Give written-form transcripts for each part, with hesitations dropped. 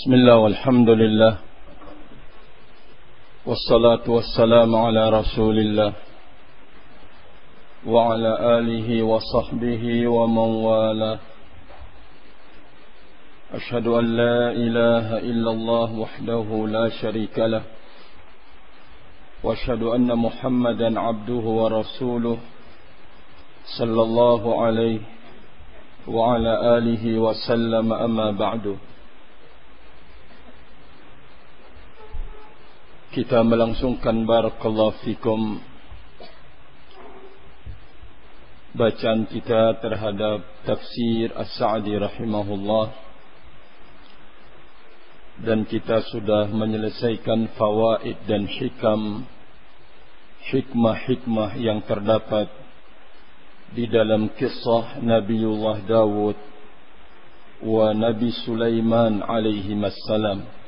Bismillah walhamdulillah wassalatu wassalamu ala rasulillah wa ala alihi wa sahbihi wa man wala. Ashhadu an la ilaha illallah wahdahu la sharika lah wa ashhadu anna Muhammadan abduhu wa rasuluh sallallahu alaihi wa ala alihi wa sallam, amma ba'du. Kita melangsungkan barakallahu fikum bacaan kita terhadap tafsir As-Sa'di rahimahullah, dan kita sudah menyelesaikan fawaid dan hikmah-hikmah yang terdapat di dalam kisah Nabiullah Dawud wa Nabi Sulaiman alaihimassalam.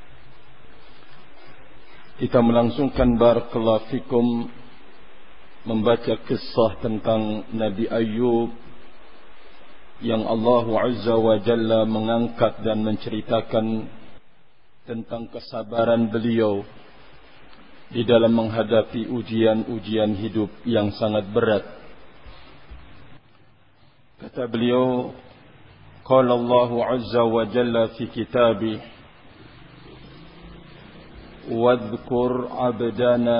Kita melangsungkan barakallahu fikum membaca kisah tentang Nabi Ayyub yang Allah Azza wa Jalla mengangkat dan menceritakan tentang kesabaran beliau di dalam menghadapi ujian-ujian hidup yang sangat berat. Kata beliau, qala Allah Azza wa Jalla fi kitabih, واذكر عبدنا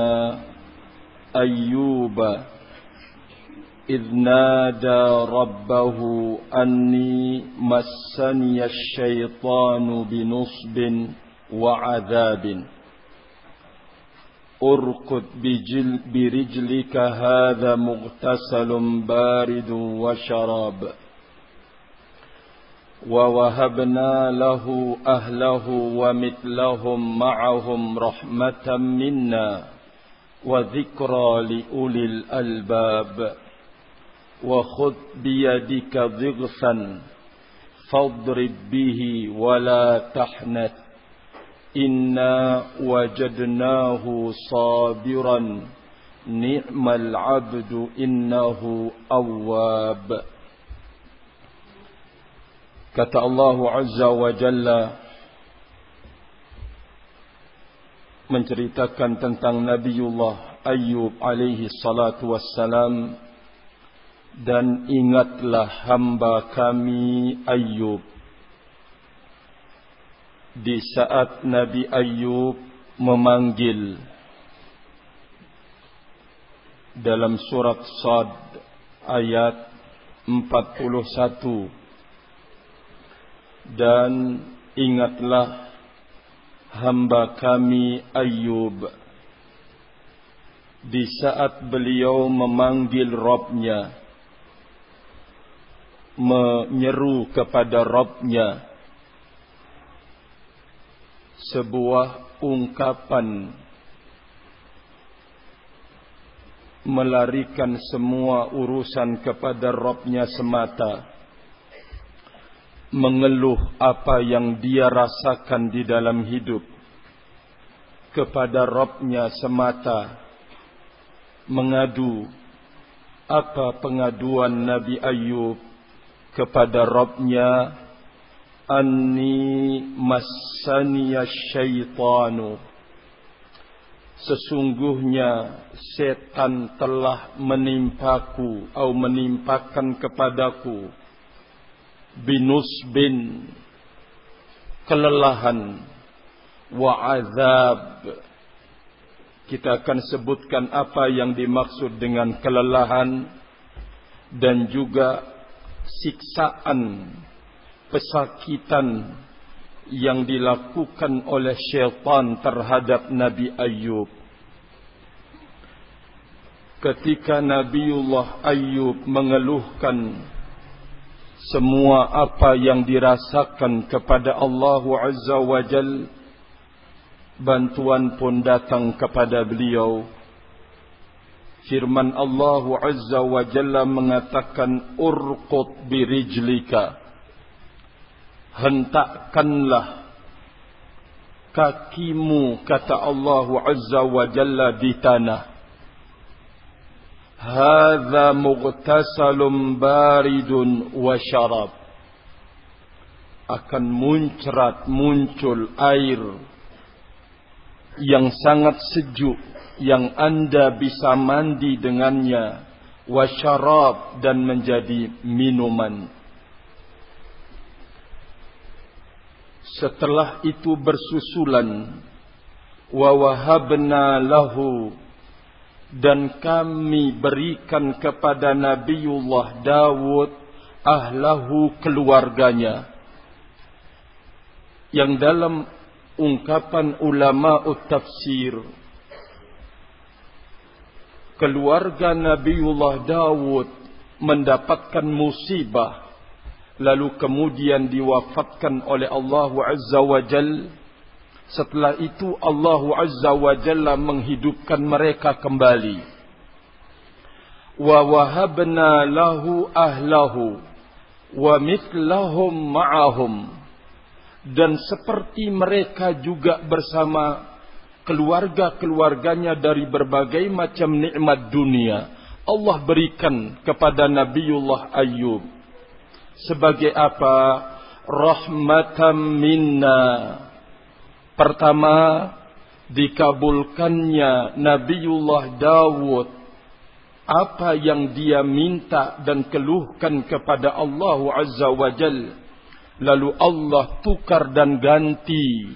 أيوب إذ نادى ربه أني مسني الشيطان بنصب وعذاب أركض برجلك هذا مغتسل بارد وشراب ووهبنا له أهله ومثلهم معهم رحمة منا وذكرى لأولي الألباب وخذ بيدك ضغثا فاضرب به ولا تحنث إنا وجدناه صابرا نعم العبد إنه أواب. Kata Allah Azza wa Jalla menceritakan tentang Nabiullah Ayyub alaihi salatu wassalam, dan ingatlah hamba kami Ayyub di saat Nabi Ayyub memanggil. Dalam surat Sad ayat 41, dan ingatlah hamba kami Ayyub di saat beliau memanggil Rabbnya, menyeru kepada Rabbnya sebuah ungkapan melarikan semua urusan kepada Rabbnya semata, mengeluh apa yang dia rasakan di dalam hidup kepada Rabbnya semata, mengadu. Apa pengaduan Nabi Ayyub kepada Rabbnya? Anni massaniya syaitanu, sesungguhnya setan telah menimpaku atau menimpakan kepadaku binusbin, kelelahan, wa azab. Kita akan sebutkan apa yang dimaksud dengan kelelahan dan juga siksaan, pesakitan yang dilakukan oleh syaitan terhadap Nabi Ayyub. Ketika Nabiullah Ayyub mengeluhkan semua apa yang dirasakan kepada Allah Azza wa Jal, bantuan pun datang kepada beliau. Firman Allah Azza wa Jalla mengatakan, urqud birijlika, hentakkanlah kakimu, kata Allah Azza wa Jalla, di tanah. Hadza mughtasalun baridun wa syarab, akan muncul air yang sangat sejuk yang Anda bisa mandi dengannya, wa syarab, dan menjadi minuman. Setelah itu bersusulan, wa wahabna lahu, dan kami berikan kepada Nabiullah Daud ahlahu, keluarganya, yang dalam ungkapan ulama'ut tafsir, keluarga Nabiullah Daud mendapatkan musibah, lalu kemudian diwafatkan oleh Allah Azza wa Jalla. Setelah itu Allah Azza wa Jalla menghidupkan mereka kembali. Wa wahabna lahu ahlahu wa mithlahum ma'ahum, dan seperti mereka juga bersama keluarga-keluarganya dari berbagai macam nikmat dunia, Allah berikan kepada Nabiullah Ayyub. Sebagai apa? Rahmatan minna. Pertama, dikabulkannya Nabiullah Daud apa yang dia minta dan keluhkan kepada Allah Azza wa Jalla. Lalu Allah tukar dan ganti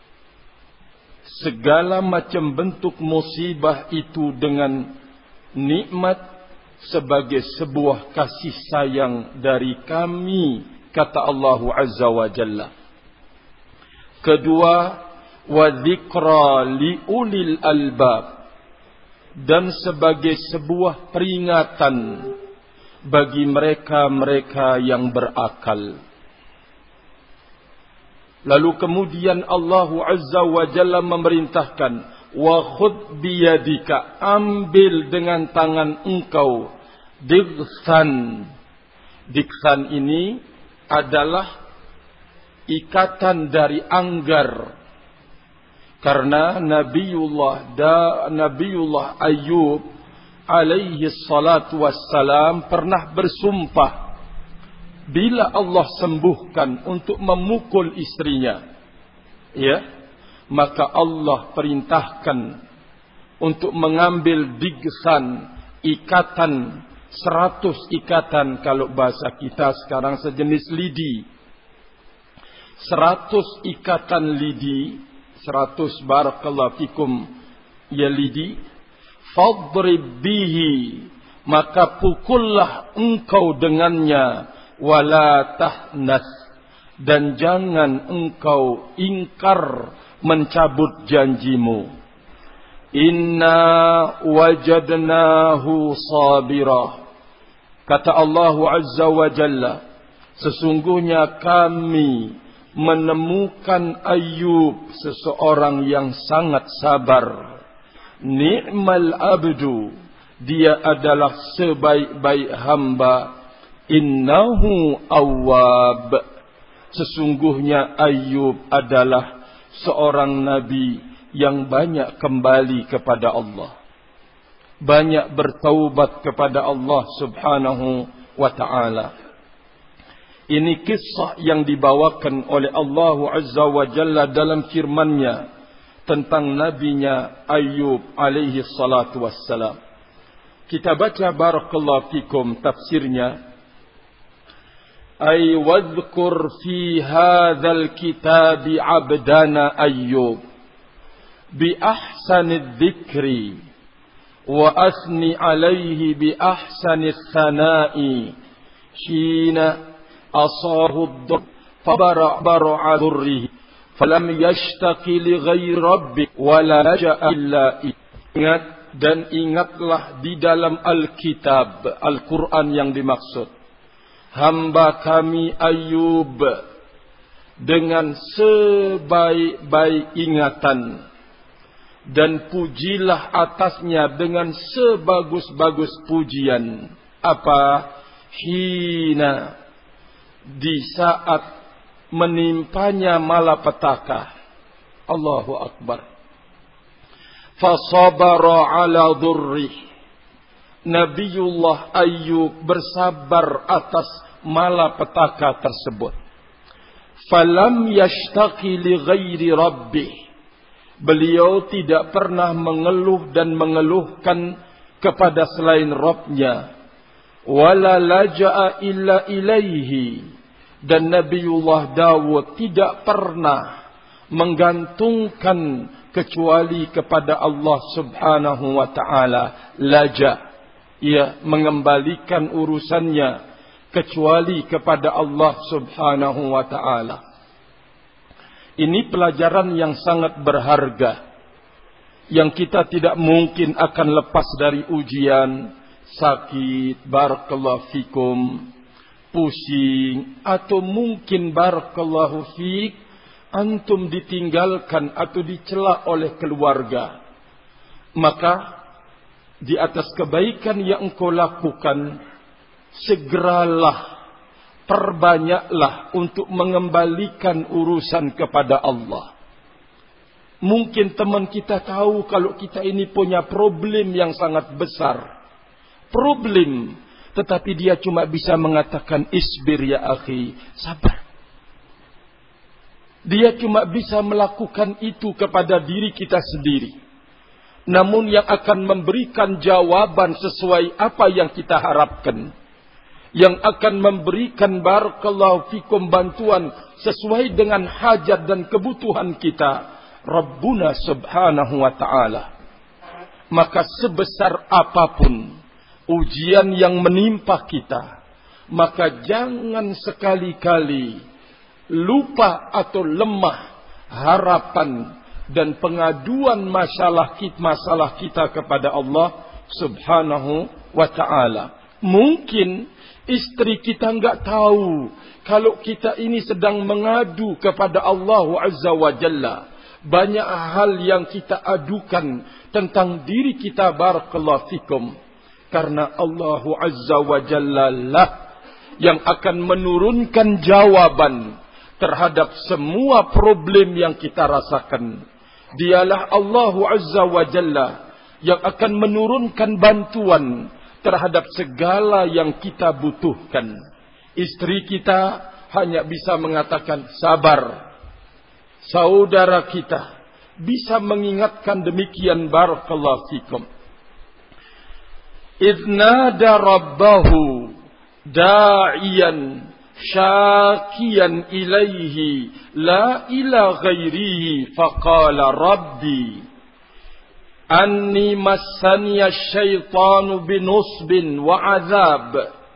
segala macam bentuk musibah itu dengan nikmat sebagai sebuah kasih sayang dari kami, kata Allah Azza wa Jalla. Kedua, wa dzikra liulil albab, dan sebagai sebuah peringatan bagi mereka-mereka yang berakal. Lalu kemudian Allah Azza wa Jalla memerintahkan, wa khudh biyadika, ambil dengan tangan engkau, digsan. Digsan ini adalah ikatan dari anggar. Karena Nabiullah Ayyub alaihi salatu wassalam pernah bersumpah, bila Allah sembuhkan untuk memukul istrinya, ya, maka Allah perintahkan untuk mengambil digsan, ikatan, 100 ikatan, kalau bahasa kita sekarang sejenis lidi. 100 ikatan lidi, 100 barakallahu fikum ya lidi, fadrib bihi, maka pukullah engkau dengannya, wala tahnas, dan jangan engkau ingkar mencabut janjimu. Inna wajadnahu sabirah, kata Allah Azza wa Jalla, sesungguhnya kami menemukan Ayyub seseorang yang sangat sabar. Ni'mal abdu, dia adalah sebaik-baik hamba. Innahu awwab, sesungguhnya Ayyub adalah seorang nabi yang banyak kembali kepada Allah, banyak bertaubat kepada Allah Subhanahu wa ta'ala. Ini kisah yang dibawakan oleh Allah Azza wa Jalla dalam firman-Nya tentang nabinya Ayyub alaihi salatu wassalam. Kita baca barakallahu fikum tafsirnya. Ay wadhkur fi hadzal kitabi abdana Ayyub bi ahsanid dzikri wa asni alaihi bi ahsanis sana'i shina asahu ad-dur fabara durrihi falam yashtaqi li ghairi rabbik wa la laja'a illa ingat, dan ingatlah di dalam Alkitab, Al-Quran yang dimaksud, hamba kami Ayyub dengan sebaik-baik ingatan, dan pujilah atasnya dengan sebagus-bagus pujian. Apa? Hina, di saat menimpanya malapetaka. Allahu Akbar. Fasabara ala dhurrih, Nabiullah Ayyub bersabar atas malapetaka tersebut. falam yashtaqi li ghairi rabbih. Beliau tidak pernah mengeluh dan mengeluhkan kepada selain Rabb-Nya. Wala laja'a illa ilaihi. Dan Nabiullah Dawud tidak pernah menggantungkan kecuali kepada Allah Subhanahu wa ta'ala. Laja', ia mengembalikan urusannya kecuali kepada Allah Subhanahu wa ta'ala. Ini pelajaran yang sangat berharga, yang kita tidak mungkin akan lepas dari ujian, sakit, barakallahu fikum, pusing, atau mungkin barakallahu fik, antum ditinggalkan atau dicela oleh keluarga. Maka di atas kebaikan yang engkau lakukan, segeralah, perbanyaklah untuk mengembalikan urusan kepada Allah. Mungkin teman kita tahu kalau kita ini punya problem yang sangat besar. Problem. Tetapi dia cuma bisa mengatakan, isbir ya akhi, sabar. Dia cuma bisa melakukan itu kepada diri kita sendiri. Namun yang akan memberikan jawaban sesuai apa yang kita harapkan, yang akan memberikan barakallahu fikum bantuan sesuai dengan hajat dan kebutuhan kita, Rabbuna Subhanahu wa ta'ala. Maka sebesar apapun ujian yang menimpa kita, maka jangan sekali-kali lupa atau lemah harapan dan pengaduan masalah kita kepada Allah Subhanahu wa ta'ala. Mungkin istri kita enggak tahu kalau kita ini sedang mengadu kepada Allah Azza wa Jalla. Banyak hal yang kita adukan tentang diri kita, barakallahu fikum. Karena Allah Azza wa Jalla lah yang akan menurunkan jawaban terhadap semua problem yang kita rasakan. Dialah Allah Azza wa Jalla yang akan menurunkan bantuan terhadap segala yang kita butuhkan. Istri kita hanya bisa mengatakan sabar. Saudara kita bisa mengingatkan demikian, barakallahu fikum. Idnada rabbahu da'iyan syakiyan ilaihi la ila ghairihi faqala rabbi anni massaniya syaitanu binusbin wa azab.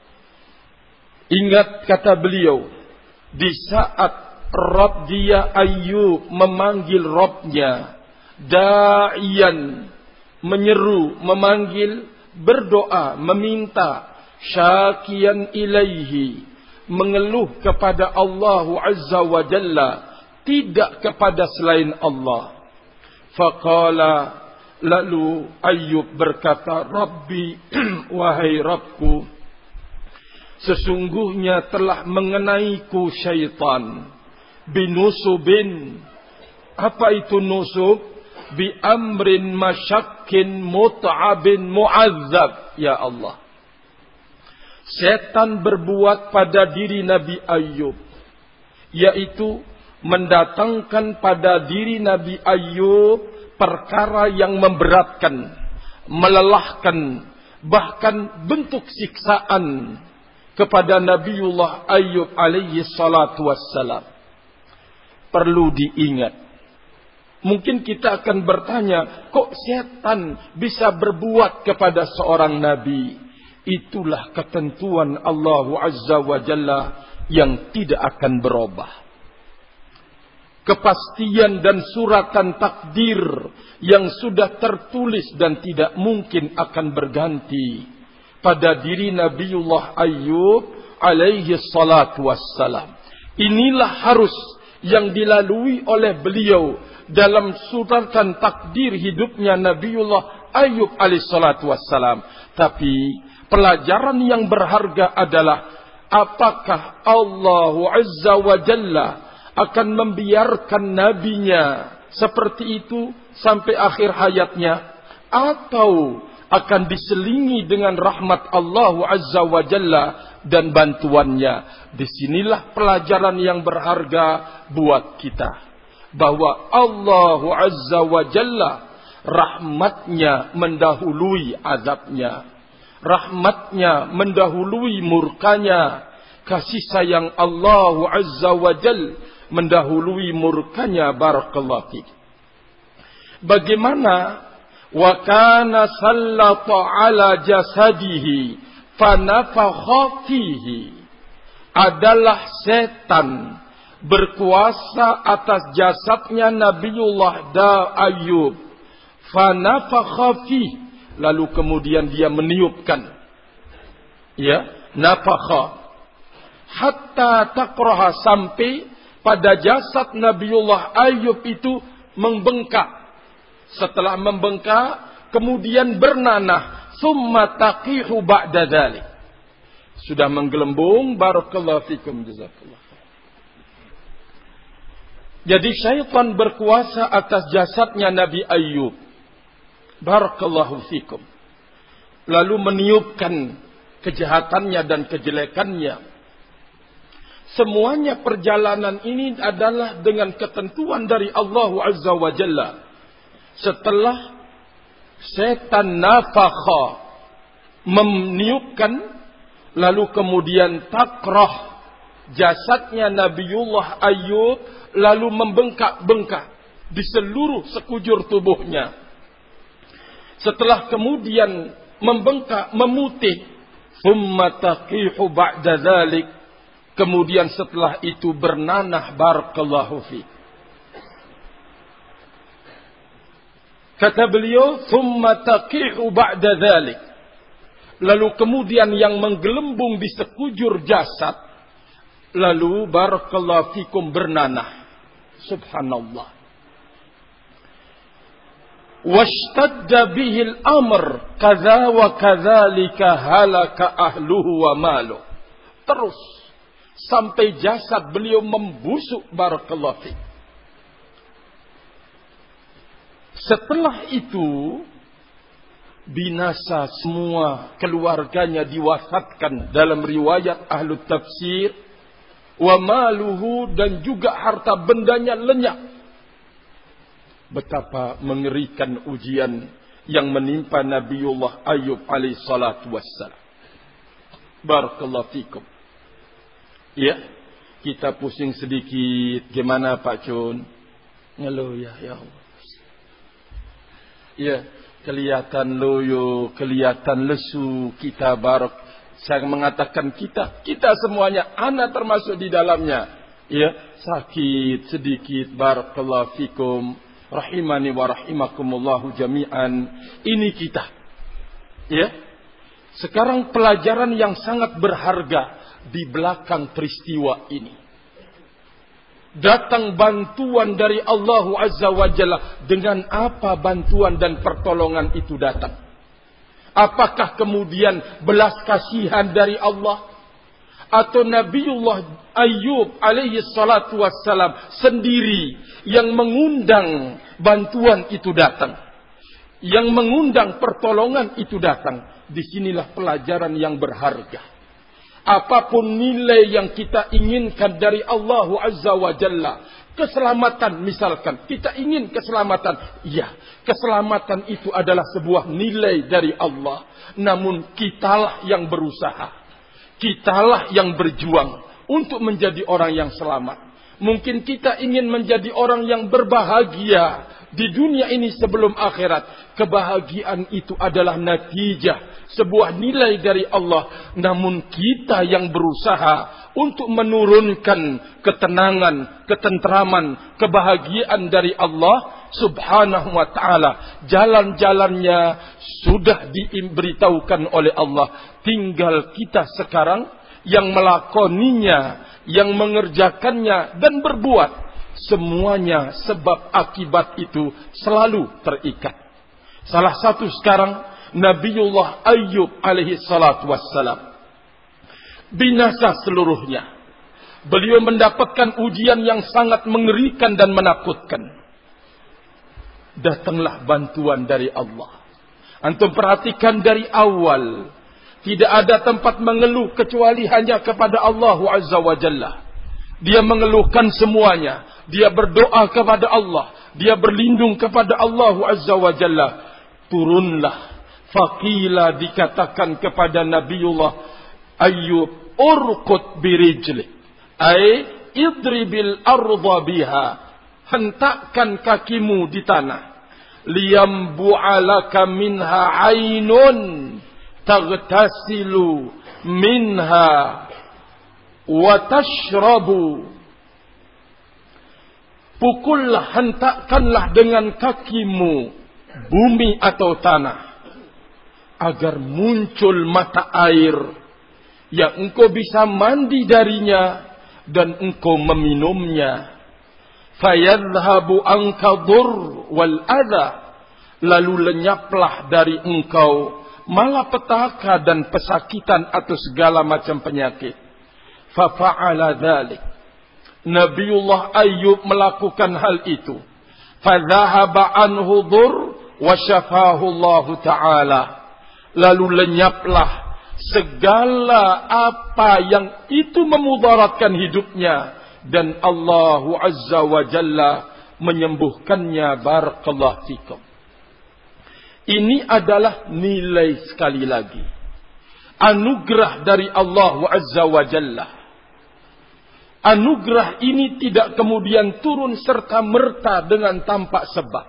Ingat kata beliau, di saat Rabb dia Ayyub memanggil Rabbnya, da'iyan, menyeru, memanggil, berdoa, meminta, syakiyan ilaihi, mengeluh kepada Allah Azza wa Jalla, tidak kepada selain Allah. Faqala, lalu Ayyub berkata, Rabbi, wahai Rabbku, sesungguhnya telah mengenaiku syaitan binusubin. Apa itu nusub? Bi amrin masyakkin mut'abin mu'azzab. Ya Allah, setan berbuat pada diri Nabi Ayyub, yaitu mendatangkan pada diri Nabi Ayyub perkara yang memberatkan, melelahkan, bahkan bentuk siksaan kepada Nabiullah Ayyub alaihi salatu wassalam. Perlu diingat. Mungkin kita akan bertanya, kok setan bisa berbuat kepada seorang nabi? Itulah ketentuan Allah Azza wa Jalla yang tidak akan berubah. Kepastian dan suratan takdir yang sudah tertulis dan tidak mungkin akan berganti pada diri Nabiullah Ayyub alaihi salatu wassalam. Inilah harus yang dilalui oleh beliau dalam suratan takdir hidupnya Nabiullah Ayyub alaihi salatu wassalam. Tapi pelajaran yang berharga adalah, apakah Allah Azza wa Jalla akan membiarkan nabinya seperti itu sampai akhir hayatnya, atau akan diselingi dengan rahmat Allah Azza wa Jalla dan bantuannya. Disinilah pelajaran yang berharga buat kita. Bahwa Allah Azza wa Jalla rahmatnya mendahului azabnya. Rahmatnya mendahului murkanya. Kasih sayang Allah Azza wa Jalla mendahului murkanya. Barakallahu fiik. Bagaimana wa kana sallata ala jasadihi fanafakha fihi, adalah setan berkuasa atas jasadnya Nabiullah Ayyub. Fanafakha fihi, lalu kemudian dia meniupkan, ya, nafakha, hatta takraha, sampai pada jasad Nabiullah Ayyub itu membengkak. Setelah membengkak, kemudian bernanah. Summa taqihu ba'da dzalik. Sudah menggelembung. Barakallahu fikum, jazakallah. Jadi syaitan berkuasa atas jasadnya Nabi Ayyub. Barakallahu fikum. Lalu meniupkan kejahatannya dan kejelekannya. Semuanya perjalanan ini adalah dengan ketentuan dari Allah Azza wa Jalla. Setelah setan nafakha, meniupkan, lalu kemudian takrah, jasadnya Nabiullah Ayyub lalu membengkak-bengkak di seluruh sekujur tubuhnya. Setelah kemudian membengkak, memutih, thumma taqihu ba'da dzalik, kemudian setelah itu bernanah. Barakallahu fiik. Kata beliau, thumma taqihu ba'da dzalik, lalu kemudian yang menggelembung di sekujur jasad, lalu barakallahu fikum bernanah. Subhanallah. Washtadda bihi al-amr kadza wa kadzalika halaka ahluhu wa maluh. Terus sampai jasad beliau membusuk. Barakallahu fikum. Setelah itu binasa semua, keluarganya diwafatkan dalam riwayat ahlu tafsir. Wa maluhu, dan juga harta bendanya lenyap. Betapa mengerikan ujian yang menimpa Nabiullah Ayyub alaihi salatu wassalam. Barakallahu fikum. Ya, kita pusing sedikit. Gimana Pak Cun? Ngeluh ya Allah. Ya, kelihatan loyo, kelihatan lesu kita. Saya mengatakan kita semuanya, ana termasuk di dalamnya. Ya, sakit sedikit. Barakallahu fikum. Rahimani wa rahimakumullahu jami'an. Ini kita. Ya. Sekarang pelajaran yang sangat berharga di belakang peristiwa ini. Datang bantuan dari Allah Azza wa Jalla. Dengan apa bantuan dan pertolongan itu datang? Apakah kemudian belas kasihan dari Allah? Atau Nabiullah Ayyub alaihi salatu wassalam sendiri yang mengundang bantuan itu datang? Yang mengundang pertolongan itu datang? Disinilah pelajaran yang berharga. Apapun nilai yang kita inginkan dari Allah Azza wa Jalla, keselamatan misalkan, kita ingin keselamatan. Ya, keselamatan itu adalah sebuah nilai dari Allah. Namun kitalah yang berusaha, kitalah yang berjuang untuk menjadi orang yang selamat. Mungkin kita ingin menjadi orang yang berbahagia di dunia ini sebelum akhirat. Kebahagiaan itu adalah natijah, sebuah nilai dari Allah. Namun kita yang berusaha untuk menurunkan ketenangan, ketentraman, kebahagiaan dari Allah Subhanahu wa ta'ala. Jalan-jalannya sudah diberitahukan oleh Allah. Tinggal kita sekarang yang melakoninya, yang mengerjakannya dan berbuat. Semuanya sebab akibat itu selalu terikat. Salah satu sekarang Nabiullah Ayyub alaihi salatu wassalam. Binasa seluruhnya. Beliau mendapatkan ujian yang sangat mengerikan dan menakutkan. Datanglah bantuan dari Allah. Antum perhatikan dari awal. Tidak ada tempat mengeluh kecuali hanya kepada Allah Azza wa Jalla. Dia mengeluhkan semuanya. Dia berdoa kepada Allah. Dia berlindung kepada Allah Azza wa Jalla. Turunlah. Faqila dikatakan kepada Nabiullah Ayyub, urqut birijlik. Ay idribil arda biha. Hentakkan kakimu di tanah. Liyambu'alaka minha aynun. Tagtasilu minha. Wa tashrabu. Pukullah, hentakkanlah dengan kakimu bumi atau tanah, agar muncul mata air yang engkau bisa mandi darinya dan engkau meminumnya. Fayadhhabu anka dhurr wal adha, lalu lenyaplah dari engkau malapetaka dan pesakitan atau segala macam penyakit. Fafa'ala dzalik. Nabiullah Ayyub melakukan hal itu. Fadhahaba anhu dhurr wa syafahu Allah Ta'ala. Lalu lenyaplah segala apa yang itu memudaratkan hidupnya, dan Allah Azza wa Jalla menyembuhkannya. Barakallahu fikum. Ini adalah nilai, sekali lagi, anugerah dari Allah Azza wa Jalla. Anugerah ini tidak kemudian turun serta-merta dengan tanpa sebab.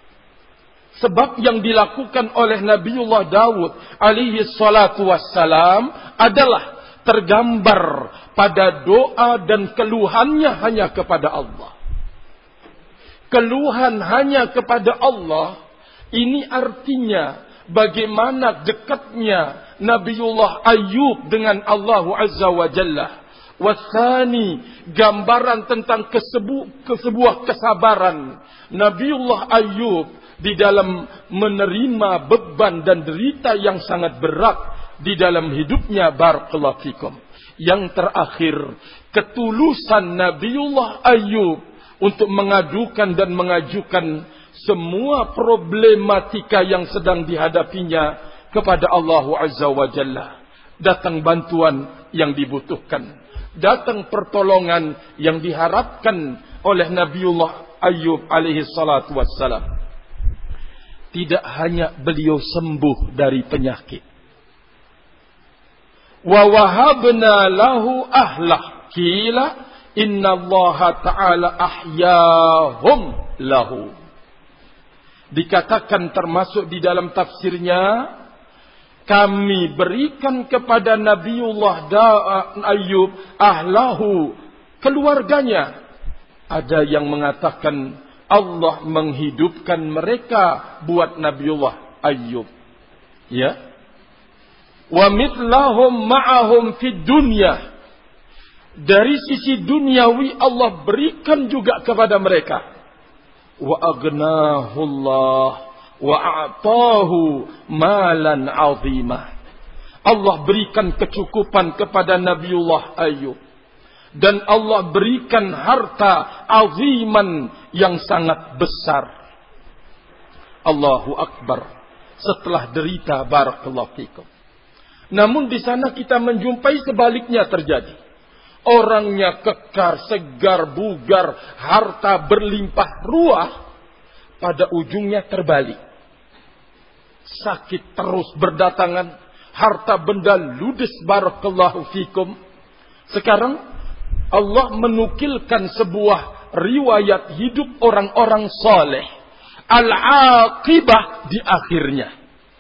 Sebab yang dilakukan oleh Nabiullah Daud alaihi salatu wassalam adalah tergambar pada doa dan keluhannya hanya kepada Allah. Keluhan hanya kepada Allah, ini artinya bagaimana dekatnya Nabiullah Ayyub dengan Allah Azza wa Jalla. Wasani, gambaran tentang sebuah kesabaran Nabiullah Ayyub di dalam menerima beban dan derita yang sangat berat di dalam hidupnya. Barakallahu fikum. Yang terakhir, ketulusan Nabiullah Ayyub untuk mengadukan dan mengajukan semua problematika yang sedang dihadapinya kepada Allah Azza wa Jalla. Datang bantuan yang dibutuhkan, datang pertolongan yang diharapkan oleh Nabiullah Ayyub alaihi salatu wassalam. Tidak hanya beliau sembuh dari penyakit. Wa wahabna lahu ahlah. Qila inna Allah ta'ala ahyahum lahu. Dikatakan termasuk di dalam tafsirnya, kami berikan kepada Nabiullah Ayyub ahlahu, keluarganya. Ada yang mengatakan Allah menghidupkan mereka buat Nabiullah Ayyub. Ya. Wa mithlahum ma'ahum fid dunya. Dari sisi duniawi Allah berikan juga kepada mereka. Wa aghnahullah wa a'tahu malan 'azimah. Allah berikan kecukupan kepada Nabiullah Ayyub, dan Allah berikan harta aziman yang sangat besar. Allahu Akbar. Setelah derita, barakallahu fikum. Namun di sana kita menjumpai sebaliknya terjadi. Orangnya kekar, segar, bugar, harta berlimpah ruah, pada ujungnya terbalik. Sakit terus berdatangan, harta benda ludes, barakallahu fikum. Sekarang Allah menukilkan sebuah riwayat hidup orang-orang saleh. Al-aqibah di akhirnya.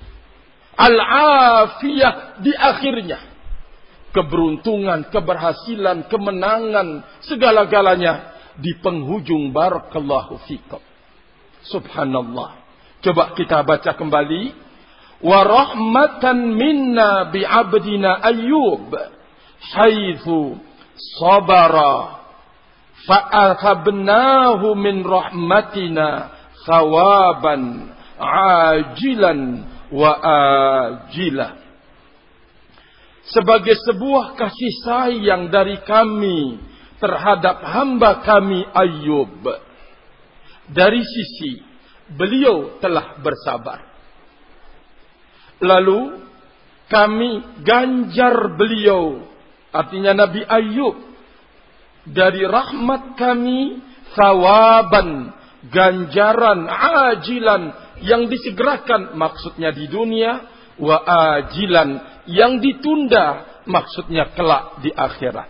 Al-afiyah di akhirnya. Keberuntungan, keberhasilan, kemenangan, segala-galanya di penghujung. Barakallahu fikum. Subhanallah. Coba kita baca kembali. Wa rahmatan minna bi'abdina Ayyub haitsu sabara fa'athabnahu min rahmatina thawaban ajilan wa ajilah. Sebagai sebuah kasih sayang dari kami terhadap hamba kami Ayyub, dari sisi beliau telah bersabar. Lalu kami ganjar beliau, artinya Nabi Ayub, dari rahmat kami sawaban, ganjaran ajilan yang disegerakan, maksudnya di dunia, wa ajilan yang ditunda, maksudnya kelak di akhirat.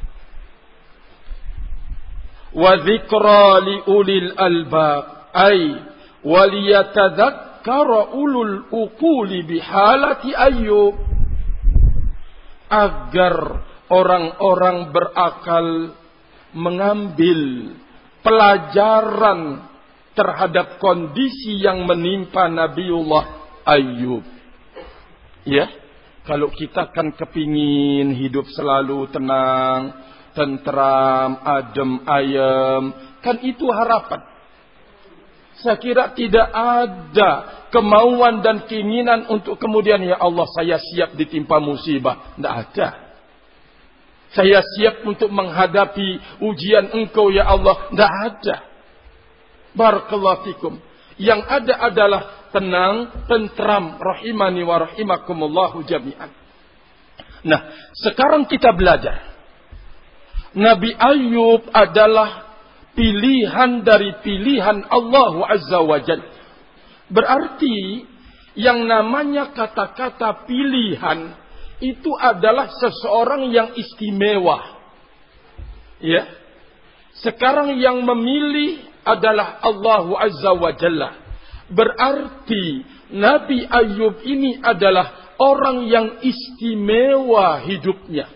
Wa dzikra li ulil albab ay waliyatadzakkara ulul uquli bihalati Ayyub, agar orang-orang berakal mengambil pelajaran terhadap kondisi yang menimpa Nabiullah Ayyub. Ya, kalau kita kan kepingin hidup selalu tenang, tentram, adem ayem, kan itu harapan. Saya kira tidak ada kemauan dan keinginan untuk kemudian, ya Allah saya siap ditimpa musibah. Tidak ada. Saya siap untuk menghadapi ujian Engkau ya Allah. Tidak ada. Barakallahu fikum. Yang ada adalah tenang, tentram, rahimani wa rahimakumullahu jami'an. Nah, sekarang kita belajar. Nabi Ayub adalah pilihan dari pilihan Allah Azza wa Jalla. Berarti yang namanya kata-kata pilihan itu adalah seseorang yang istimewa. Ya. Sekarang yang memilih adalah Allah Azza wa Jalla. Berarti Nabi Ayub ini adalah orang yang istimewa hidupnya.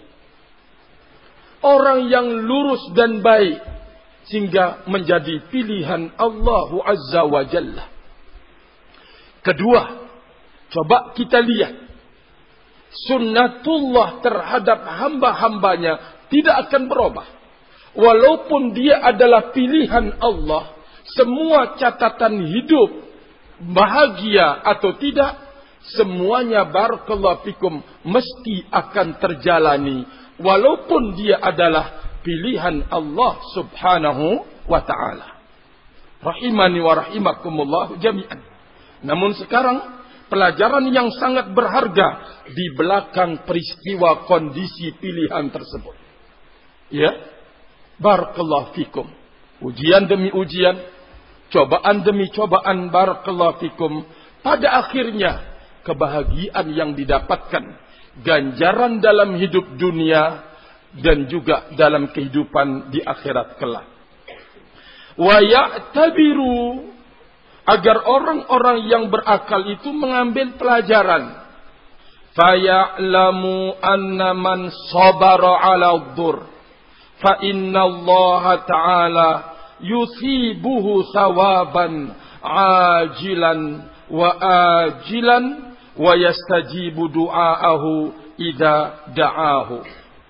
Orang yang lurus dan baik, sehingga menjadi pilihan Allah Azza wa Jalla. Kedua, coba kita lihat. Sunnatullah terhadap hamba-hambanya tidak akan berubah. Walaupun dia adalah pilihan Allah, semua catatan hidup, bahagia atau tidak, semuanya barakallahu fikum mesti akan terjalani. Walaupun dia adalah pilihan Allah subhanahu wa ta'ala. Rahimani wa rahimakumullah jami'an. Namun sekarang pelajaran yang sangat berharga di belakang peristiwa kondisi pilihan tersebut. Ya. Barakallahu fikum. Ujian demi ujian, cobaan demi cobaan, barakallahu fikum. Pada akhirnya kebahagiaan yang didapatkan, ganjaran dalam hidup dunia dan juga dalam kehidupan di akhirat kelak. Wa ya'tabiru, agar orang-orang yang berakal itu mengambil pelajaran. Faya'lamu anna man sabara 'ala dhur fa inna Allah ta'ala yusibuhu thawaban ajilan wa ajilan wa yastajibu du'aahu idza da'ahu.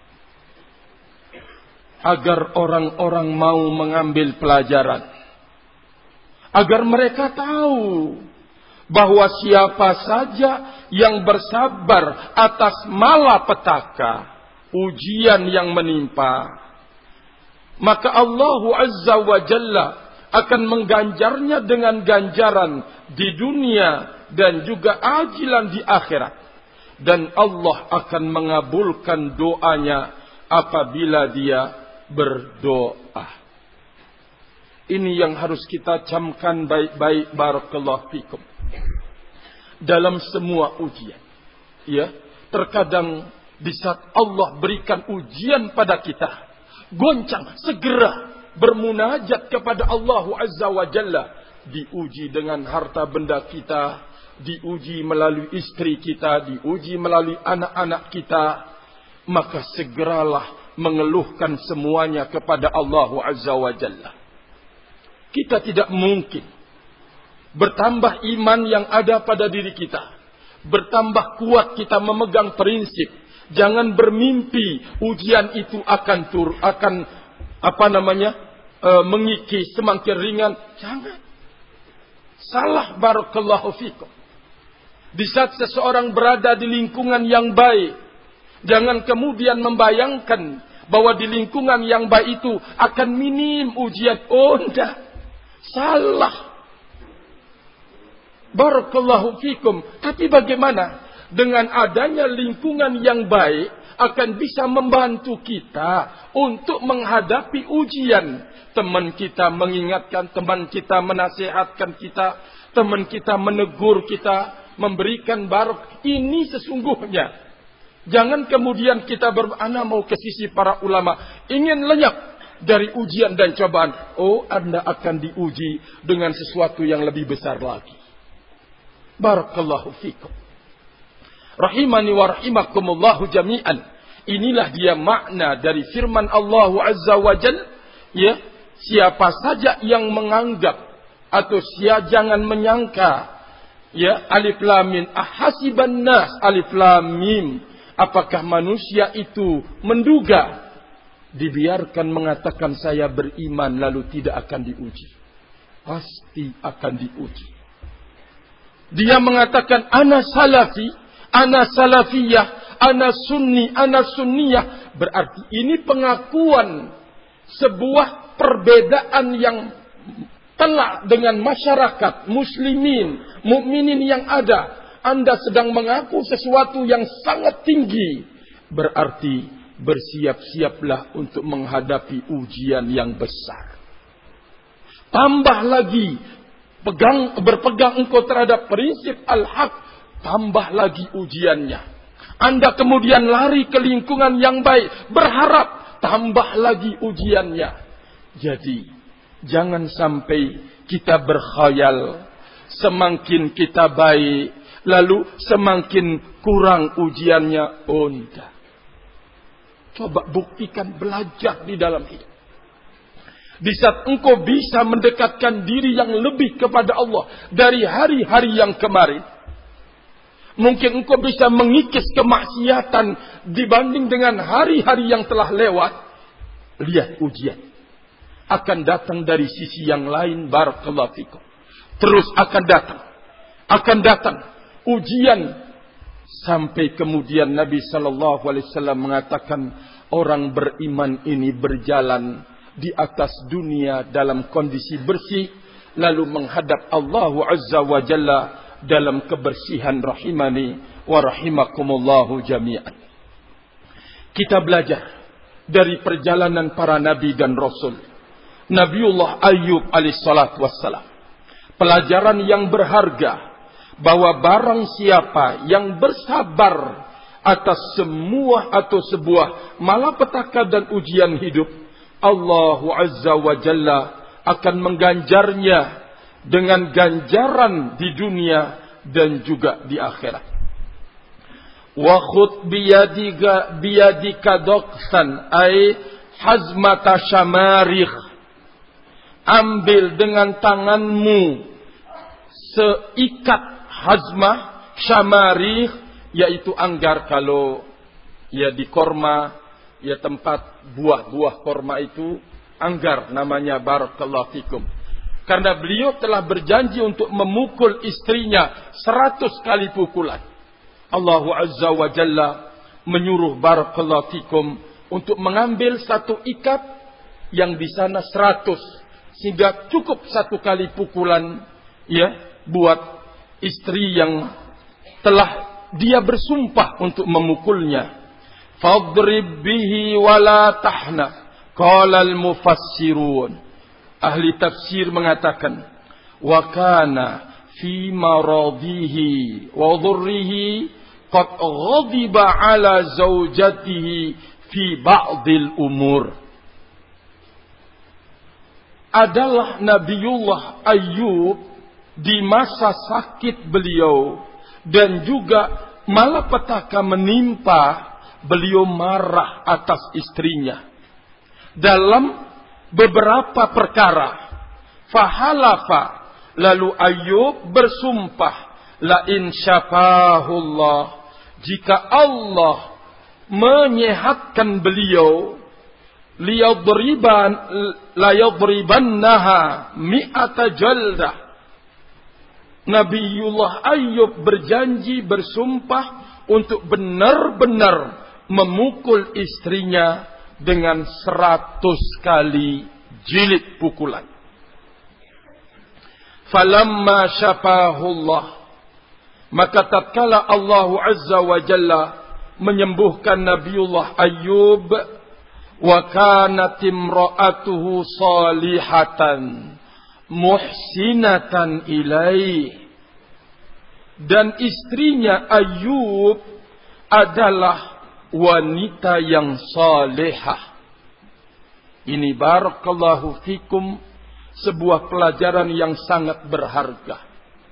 Agar orang-orang mau mengambil pelajaran, agar mereka tahu bahwa siapa saja yang bersabar atas malapetaka ujian yang menimpa, maka Allah Azza wa Jalla akan mengganjarnya dengan ganjaran di dunia dan juga ajilan di akhirat. Dan Allah akan mengabulkan doanya apabila dia berdoa. Ini yang harus kita camkan baik-baik, barakallahu fikum. Dalam semua ujian. Ya, terkadang di saat Allah berikan ujian pada kita, goncang, segera bermunajat kepada Allah Azza wa Jalla. Diuji dengan harta benda kita, diuji melalui istri kita, diuji melalui anak-anak kita, maka segeralah mengeluhkan semuanya kepada Allah Azza wa Jalla. Kita tidak mungkin bertambah iman yang ada pada diri kita, bertambah kuat kita memegang prinsip. Jangan bermimpi ujian itu akan mengikis semakin ringan. Jangan. Salah, barakallahu fikum. Di saat seseorang berada di lingkungan yang baik, jangan kemudian membayangkan bahwa di lingkungan yang baik itu akan minim ujian. Oh, enggak. Salah. Barakallahu fikum. Tapi bagaimana dengan adanya lingkungan yang baik akan bisa membantu kita untuk menghadapi ujian. Teman kita mengingatkan, teman kita menasihatkan kita, teman kita menegur kita, memberikan barok. Ini sesungguhnya. Jangan kemudian kita ana mau ke sisi para ulama, ingin lenyap dari ujian dan cobaan. Oh, Anda akan diuji dengan sesuatu yang lebih besar lagi. Barakallahu fikum. Rahimani wa rahimakumullahu jami'an. Inilah dia makna dari firman Allah Azza wa Jalla, ya. Siapa saja yang menganggap atau jangan menyangka, ya, alif lam mim, ahasiban nas, alif lam mim, apakah manusia itu menduga dibiarkan mengatakan saya beriman lalu tidak akan diuji? Pasti akan diuji. Dia mengatakan ana salafi, ana salafiyah, ana sunni, ana sunniyah, berarti ini pengakuan sebuah perbedaan yang telak dengan masyarakat muslimin, mukminin yang ada. Anda sedang mengaku sesuatu yang sangat tinggi. Berarti bersiap-siaplah untuk menghadapi ujian yang besar. Tambah lagi berpegang engkau terhadap prinsip al-haq, tambah lagi ujiannya. Anda kemudian lari ke lingkungan yang baik, berharap, tambah lagi ujiannya. Jadi, jangan sampai kita berkhayal, semakin kita baik, lalu semakin kurang ujiannya. Oh, tidak. Coba buktikan, belajar di dalam hidup. Di saat engkau bisa mendekatkan diri yang lebih kepada Allah dari hari-hari yang kemarin, mungkin engkau bisa mengikis kemaksiatan dibanding dengan hari-hari yang telah lewat. Lihat ujian akan datang dari sisi yang lain. Barakallahu fikum. Terus akan datang ujian, sampai kemudian Nabi sallallahu alaihi wasallam mengatakan orang beriman ini berjalan di atas dunia dalam kondisi bersih, lalu menghadap Allah Azza wa Jalla dalam kebersihan. Rahimani wa rahimakumullahu jami'an. Kita belajar dari perjalanan para nabi dan rasul. Nabiullah Ayyub alaihissalatu wassalam. Pelajaran yang berharga bahwa barang siapa yang bersabar atas semua atau sebuah malapetaka dan ujian hidup, Allah Azza wa Jalla akan mengganjarnya dengan ganjaran di dunia dan juga di akhirat. Wa khud biyadika doqsan ay hazmata syamarikh. Ambil dengan tanganmu seikat hazmah, syamarikh, yaitu anggar. Kalau ya di korma, ya tempat buah-buah korma itu anggar namanya. Barakallahu fikum. Karena beliau telah berjanji untuk memukul istrinya 100 kali pukulan. Allah Azza wa Jalla menyuruh barakallahu fikum untuk mengambil satu ikat yang di sana 100. Sehingga cukup 1 kali pukulan, ya, buat istri yang telah dia bersumpah untuk memukulnya. Fadrib bihi wala tahna. Qala al-mufassirun. Ahli tafsir mengatakan, wa kana fi maradihi wa dhurrihi qad ghadiba ala zawjatihi fi ba'dil umur. Adalah Nabiullah Ayyub di masa sakit beliau dan juga malapetaka menimpa, beliau marah atas istrinya dalam beberapa perkara. Fahalafa, lalu Ayyub bersumpah, la in syafahullah, jika Allah menyehatkan beliau, layadribannaha mi'ata jaldah. Nabiullah Ayyub berjanji, bersumpah untuk benar-benar memukul istrinya dengan 100 kali jilid pukulan. Falamma syafahullah, Maka tatkala Allah Azza wa Jalla menyembuhkan Nabiullah Ayyub, wa kanat imra'atuhu salihatan muhsinatan ilaih, dan istrinya Ayyub adalah wanita yang salehah. Ini barakallahu fikum sebuah pelajaran yang sangat berharga,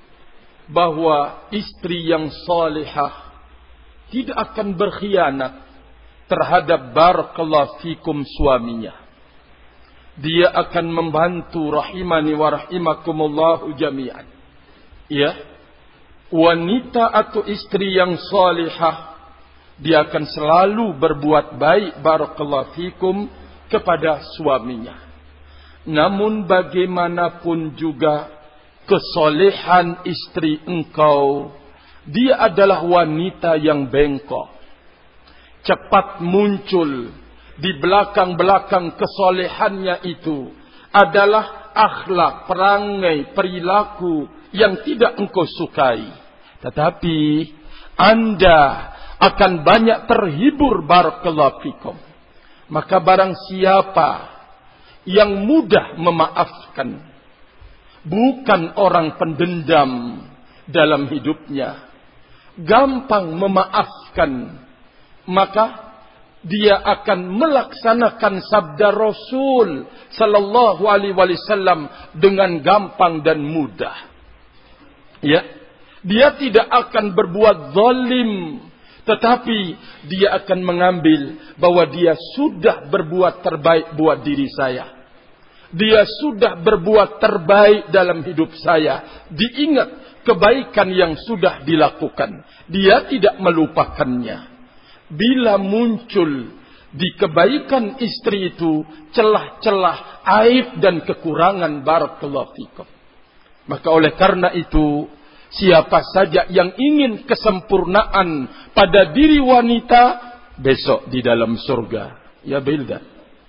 bahwa istri yang salehah tidak akan berkhianat terhadap barakallahu fikum suaminya. Dia akan membantu rahimani wa rahimakumullahu jami'an. Ya, wanita atau istri yang salihah, dia akan selalu berbuat baik barakallahu fikum kepada suaminya. Namun bagaimanapun juga kesolehan istri engkau, dia adalah wanita yang bengkok, cepat muncul. Di belakang-belakang kesolehannya itu adalah akhlak, perangai, perilaku yang tidak engkau sukai. Tetapi Anda akan banyak terhibur barakallahu fikum. Maka barang siapa yang mudah memaafkan, bukan orang pendendam dalam hidupnya, gampang memaafkan, maka dia akan melaksanakan sabda Rasul sallallahu alaihi wasallam dengan gampang dan mudah. Ya, dia tidak akan berbuat zalim, tetapi dia akan mengambil bahwa dia sudah berbuat terbaik buat diri saya. Dia sudah berbuat terbaik dalam hidup saya. Diingat kebaikan yang sudah dilakukan. Dia tidak melupakannya. Bila muncul di kebaikan istri itu celah-celah, aib dan kekurangan barakallahu fikum, maka oleh karena itu, siapa saja yang ingin kesempurnaan pada diri wanita, besok di dalam surga. Ya Bildan,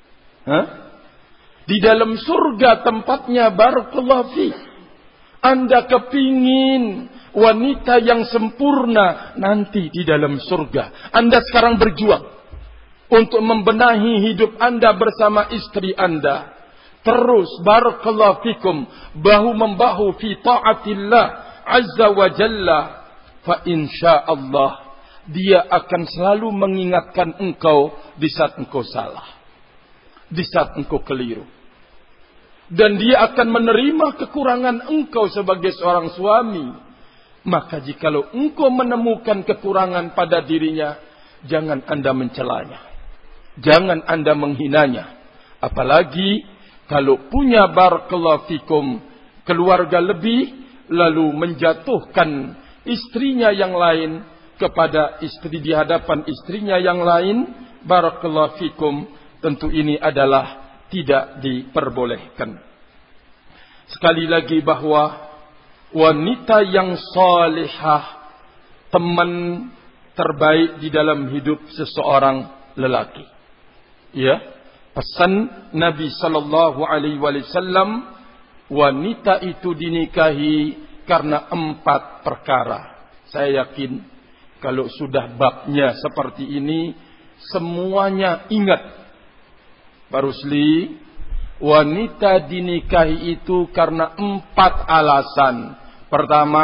di dalam surga tempatnya barakallahu fikum. Anda kepingin wanita yang sempurna nanti di dalam surga. Anda sekarang berjuang untuk membenahi hidup Anda bersama istri Anda. Terus barakallahu fikum, bahu-membahu fi ta'atillah azza wa jalla. Fa insyaallah dia akan selalu mengingatkan engkau di saat engkau salah, di saat engkau keliru. Dan dia akan menerima kekurangan engkau sebagai seorang suami. Maka jikalau engkau menemukan kekurangan pada dirinya, jangan Anda mencelanya, jangan Anda menghinanya. Apalagi kalau punya barakallahu fikum keluarga lebih, lalu menjatuhkan istrinya yang lain kepada istri di hadapan istrinya yang lain, barakallahu fikum, tentu ini adalah tidak diperbolehkan. Sekali lagi bahwa wanita yang salihah, teman terbaik di dalam hidup seseorang lelaki. Ya, pesan Nabi sallallahu alaihi wasallam, wanita itu dinikahi karena 4 perkara. Saya yakin kalau sudah babnya seperti ini, semuanya ingat. Pak Rusli, wanita dinikahi itu karena 4 alasan. Pertama,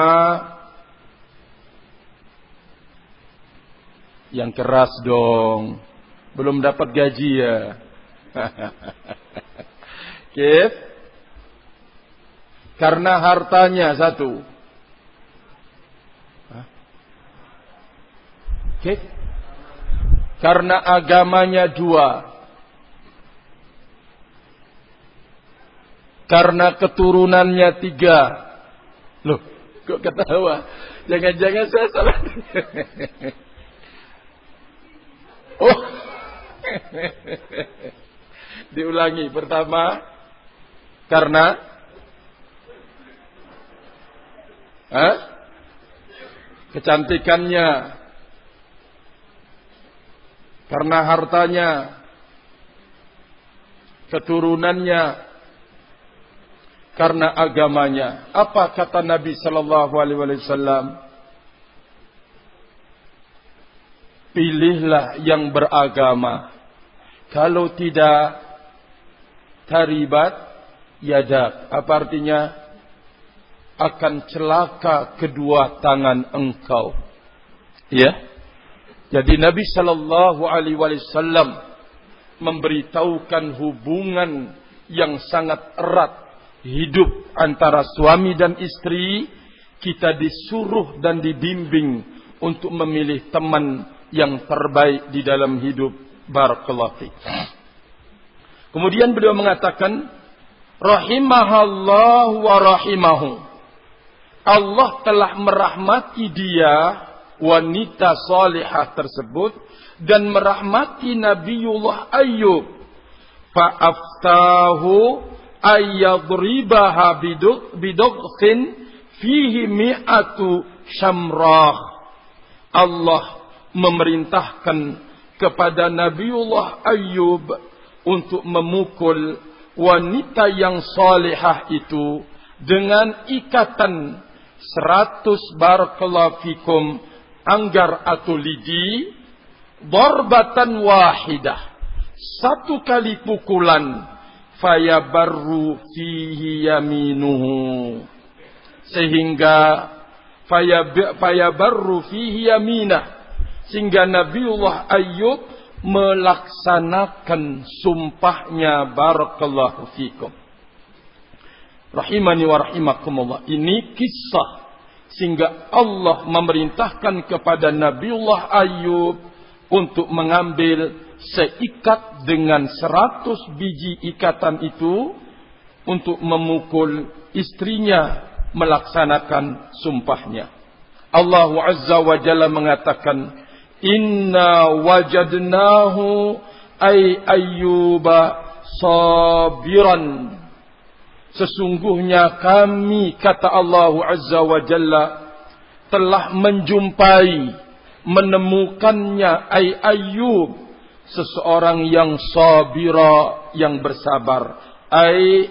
yang keras dong, belum dapat gaji ya. Kif? Karena hartanya 1. Kif? Karena agamanya 2. Karena keturunannya 3. Loh, kok ketawa? Jangan-jangan saya salah. Oh. Diulangi. Pertama, karena kecantikannya, karena hartanya, keturunannya, karena agamanya. Apa kata Nabi sallallahu alaihi wasallam? pilihlah yang beragama. Kalau tidak, taribat yadak. Apa artinya? Akan celaka kedua tangan engkau. Ya. Jadi Nabi sallallahu alaihi wasallam memberitahukan hubungan yang sangat erat hidup antara suami dan istri. Kita disuruh dan dibimbing untuk memilih teman yang terbaik di dalam hidup. Barakallahu fiik. Kemudian beliau mengatakan, rahimahallah wa rahimahu. Allah telah merahmati dia, wanita salihah tersebut, dan merahmati Nabiullah Ayyub. Fa'aftahu ayyadribaha bidughin fihi mi'atu syamrah. Allah memerintahkan kepada Nabiullah Ayyub untuk memukul wanita yang salihah itu dengan ikatan 100 barakallahu fikum anggar atau lidi, darbatan wahidah, satu kali pukulan, fayabarru fihi yaminuhu, sehingga fayabarru fihi yaminah, sehingga Nabiullah Ayyub melaksanakan sumpahnya. Barakallahu fikum. Rahimani wa rahimakumullah. Ini kisah sehingga Allah memerintahkan kepada Nabiullah Ayyub untuk mengambil seikat dengan 100 biji ikatan itu untuk memukul istrinya melaksanakan sumpahnya. Allah Azza wa Jalla mengatakan, inna wajadnahu ay ayyuba sabiran. Sesungguhnya kami, kata Allah Azza wa Jalla, telah menjumpai, menemukannya, ay Ayyub, seseorang yang sabira, yang bersabar. Ay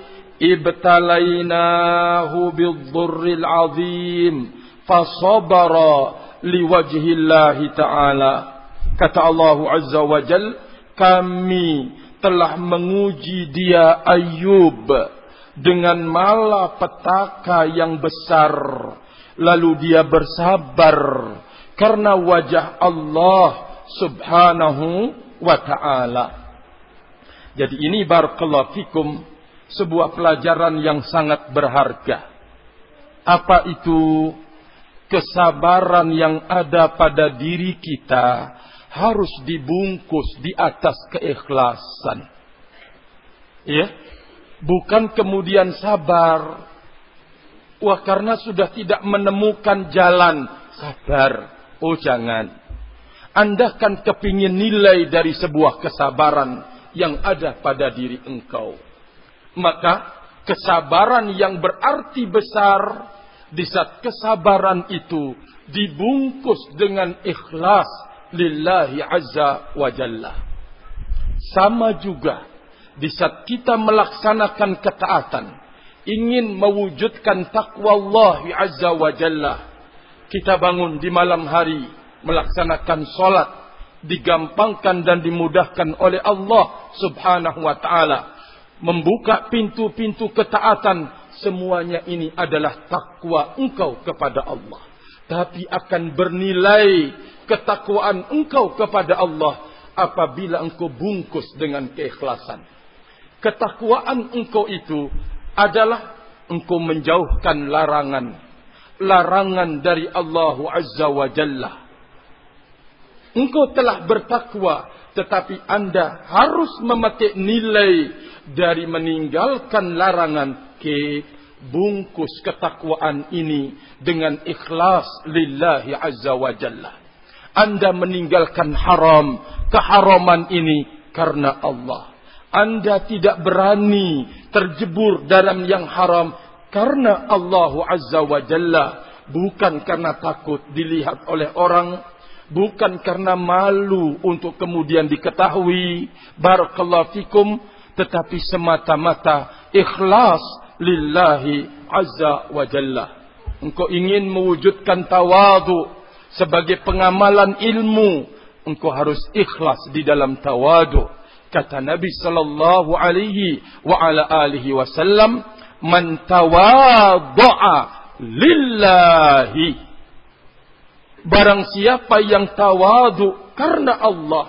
ibtalainahu bidzurril azim fasabara liwajhillahi ta'ala. Kata Allah Azza wa Jalla, kami telah menguji dia Ayyub dengan malapetaka yang besar, lalu dia bersabar karena wajah Allah subhanahu wa ta'ala. Jadi ini barakallahu fikum sebuah pelajaran yang sangat berharga. Apa itu? Kesabaran yang ada pada diri kita harus dibungkus di atas keikhlasan. Ya, bukan kemudian sabar. Wah, karena sudah tidak menemukan jalan, sabar. Oh, jangan. Anda kan kepingin nilai dari sebuah kesabaran yang ada pada diri engkau. Maka kesabaran yang berarti besar, di saat kesabaran itu dibungkus dengan ikhlas lillahi azza wa jalla. Sama juga di saat kita melaksanakan ketaatan, ingin mewujudkan taqwa Allah azza wa jalla, kita bangun di malam hari melaksanakan salat, digampangkan dan dimudahkan oleh Allah subhanahu wa ta'ala, membuka pintu-pintu ketaatan. Semuanya ini adalah takwa engkau kepada Allah. Tapi akan bernilai ketakwaan engkau kepada Allah apabila engkau bungkus dengan keikhlasan. Ketakwaan engkau itu adalah engkau menjauhkan larangan. Larangan dari Allah Azza wa Jalla. Engkau telah bertakwa, tetapi Anda harus memetik nilai dari meninggalkan larangan. Bungkus ketakwaan ini dengan ikhlas lillahi azza wa jalla. Anda meninggalkan haram, keharaman ini karena Allah. Anda tidak berani terjebur dalam yang haram karena Allah azza wa jalla. Bukan karena takut dilihat oleh orang, bukan karena malu untuk kemudian diketahui, barakallahu fikum, tetapi semata-mata ikhlas lillahi azza wa jalla. Engkau ingin mewujudkan tawadhu sebagai pengamalan ilmu, engkau harus ikhlas di dalam tawadu. Kata Nabi sallallahu alaihi wa ala alihi wasallam, man tawadha'a lillahi. Barang siapa yang tawadu karena Allah,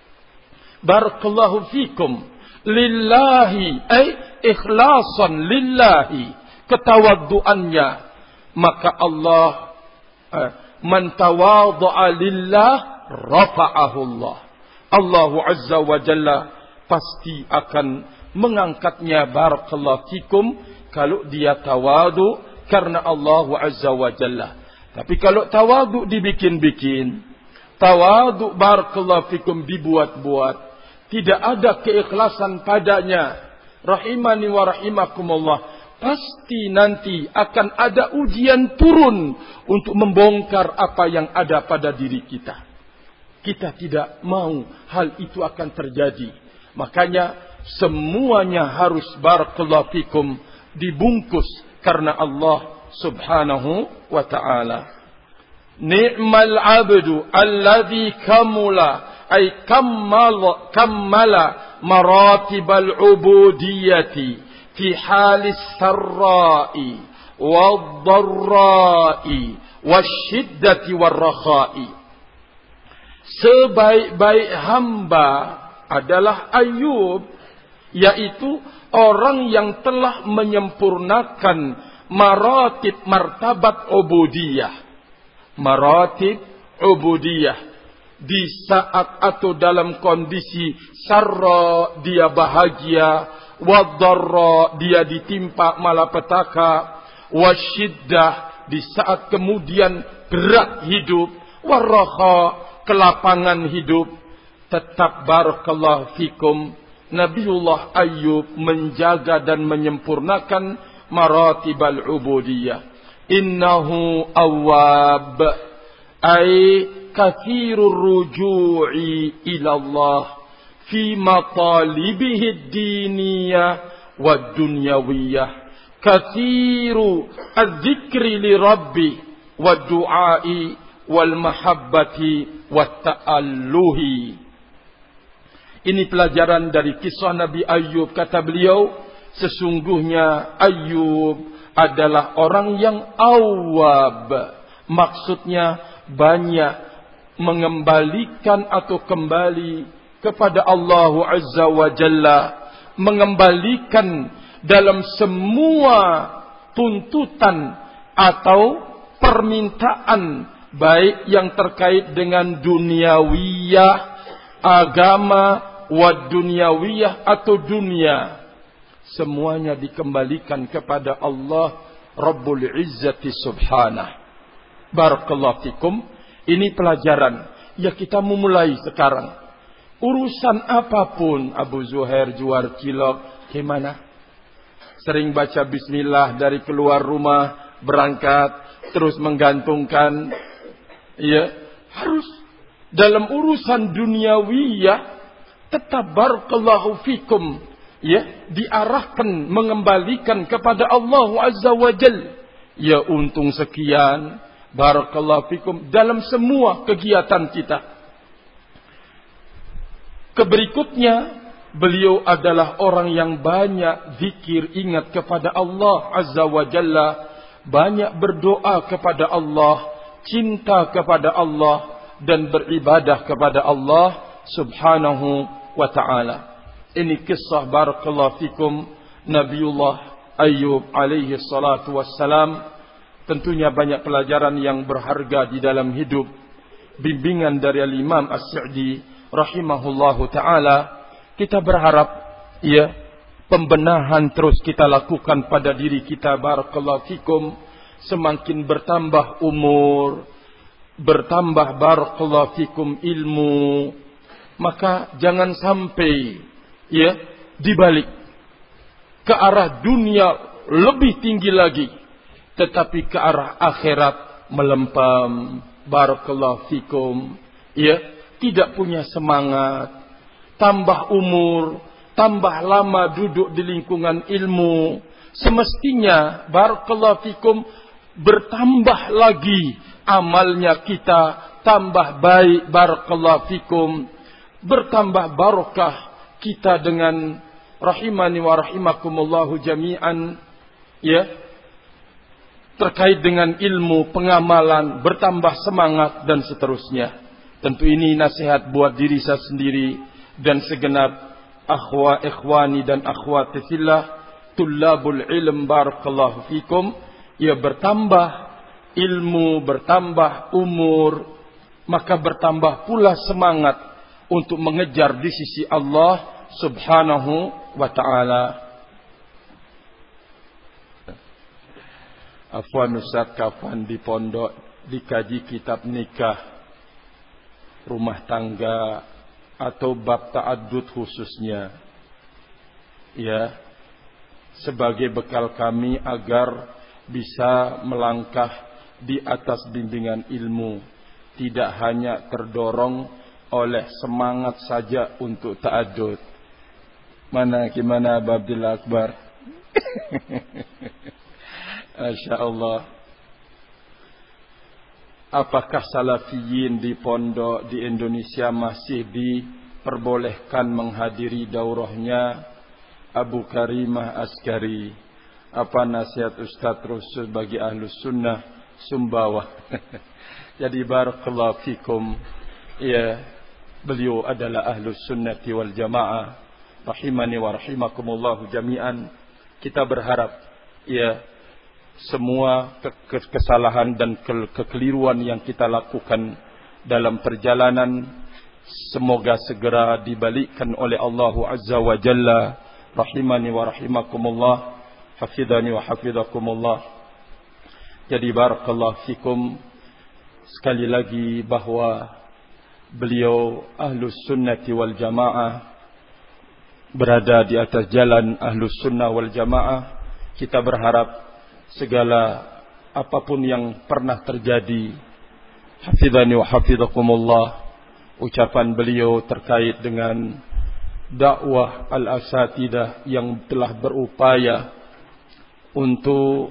barakallahu fikum, lillahi ay ikhlasan lillahi, ketawaduannya, maka Allah man tawadha'a lillah rafa'ahu Allah. Allah Azza wa Jalla pasti akan mengangkatnya, barakallahu fikum, kalau dia tawadu karena Allah Azza wa Jalla. Tapi kalau tawadu dibikin-bikin, tawadu barakallahu fikum dibuat-buat, tidak ada keikhlasan padanya, rahimani wa rahimakumullah, pasti nanti akan ada ujian turun untuk membongkar apa yang ada pada diri kita. Kita tidak mau hal itu akan terjadi. Makanya semuanya harus barakallahu fikum dibungkus karena Allah subhanahu wa ta'ala. Ni'mal abdu alladhi kamula ay kammala maratibal ubudiyyati fi halis sarra'i wad-dharra'i wasyiddati warrakha'i. Sebaik-baik hamba adalah Ayub, yaitu orang yang telah menyempurnakan maratib martabat ubudiyah. Maratib ubudiyah. Di saat atau dalam kondisi sarra dia bahagia, wadharra dia ditimpa malapetaka, wasyiddah di saat kemudian berat hidup, warrakha kelapangan hidup, tetap barakallahu fikum Nabiullah Ayyub menjaga dan menyempurnakan maratibal ubudiyah. Innahu awwab ay kathirur ruju'i ila Allah fi matalibihi ad-diniyah wad dunyawiyah, kathiru adz-dzikri li rabbi wad du'a'i wal mahabbati wat ta'alluhi. Ini pelajaran dari kisah Nabi Ayyub. Kata beliau, sesungguhnya Ayyub adalah orang yang awwab. Maksudnya banyak mengembalikan atau kembali kepada Allah Azza wa Jalla, mengembalikan dalam semua tuntutan atau permintaan, baik yang terkait dengan duniawiyah, agama, wad dunyawiyah atau dunia, semuanya dikembalikan kepada Allah Rabbul Izzati Subhanah. Barakallahu fikum. Ini pelajaran ya, kita memulai sekarang. Urusan apapun, Abu Zuhair Juar Cilok, gimana? Sering baca bismillah dari keluar rumah, berangkat, terus menggantungkan. Ya, harus dalam urusan duniawiyah tetap barakallahu fikum, ya, diarahkan mengembalikan kepada Allah Azza wa Jalla. Ya, untung sekian, barakallahu fikum, dalam semua kegiatan kita. Keberikutnya, beliau adalah orang yang banyak zikir, ingat kepada Allah Azza wa Jalla, banyak berdoa kepada Allah, cinta kepada Allah, dan beribadah kepada Allah subhanahu wa ta'ala. Ini kisah barakallahu fikum Nabiullah Ayyub alaihi salatu wassalam. Tentunya banyak pelajaran yang berharga di dalam hidup. Bimbingan dari Imam As-Sa'di rahimahullahu ta'ala. Kita berharap ya, pembenahan terus kita lakukan pada diri kita barakallahu fikum. Semakin bertambah umur, bertambah barakallahu fikum ilmu, maka jangan sampai ya dibalik ke arah dunia lebih tinggi lagi, tetapi ke arah akhirat melempam. Barakallahu fikum. Ya, tidak punya semangat, tambah umur, tambah lama duduk di lingkungan ilmu. Semestinya barakallahu fikum bertambah lagi amalnya kita, tambah baik, barakallahu fikum, bertambah barokah kita dengan rahimani wa rahimakumullahu jami'an, ya, terkait dengan ilmu, pengamalan, bertambah semangat dan seterusnya. Tentu ini nasihat buat diri saya sendiri dan segenap ikhwani dan akhwati fillah, tullabul ilm, barakallahu fikum. Ya, bertambah ilmu, bertambah umur, maka bertambah pula semangat untuk mengejar di sisi Allah subhanahu wa ta'ala. Afwan Ustaz, kapan di pondok dikaji kitab nikah, rumah tangga, atau bab ta'addud khususnya, ya, sebagai bekal kami agar bisa melangkah di atas bimbingan ilmu, tidak hanya terdorong oleh semangat saja untuk ta'addud. Gimana Abdullah Akbar? Masya Allah. Apakah salafiyin di pondok di Indonesia masih diperbolehkan menghadiri daurahnya Abu Karimah Askari? Apa nasihat Ustaz khusus bagi ahlus sunnah Sumbawa? Jadi barakallahu fikum, ya, beliau adalah ahlus sunnati wal jamaah, rahimani wa rahimakumullahu jami'an. Kita berharap, ya, semua kesalahan dan kekeliruan yang kita lakukan dalam perjalanan semoga segera dibalikkan oleh Allah Azza wa Jalla, rahimani wa rahimakumullah, hafidhani wa hafidhakumullah. Jadi barakallahu fikum, sekali lagi bahwa beliau ahlus sunnati wal jamaah, berada di atas jalan ahlus sunnah wal jamaah. Kita berharap segala apapun yang pernah terjadi, hafidhani wa hafidhakumullah, ucapan beliau terkait dengan dakwah al-asatidah yang telah berupaya untuk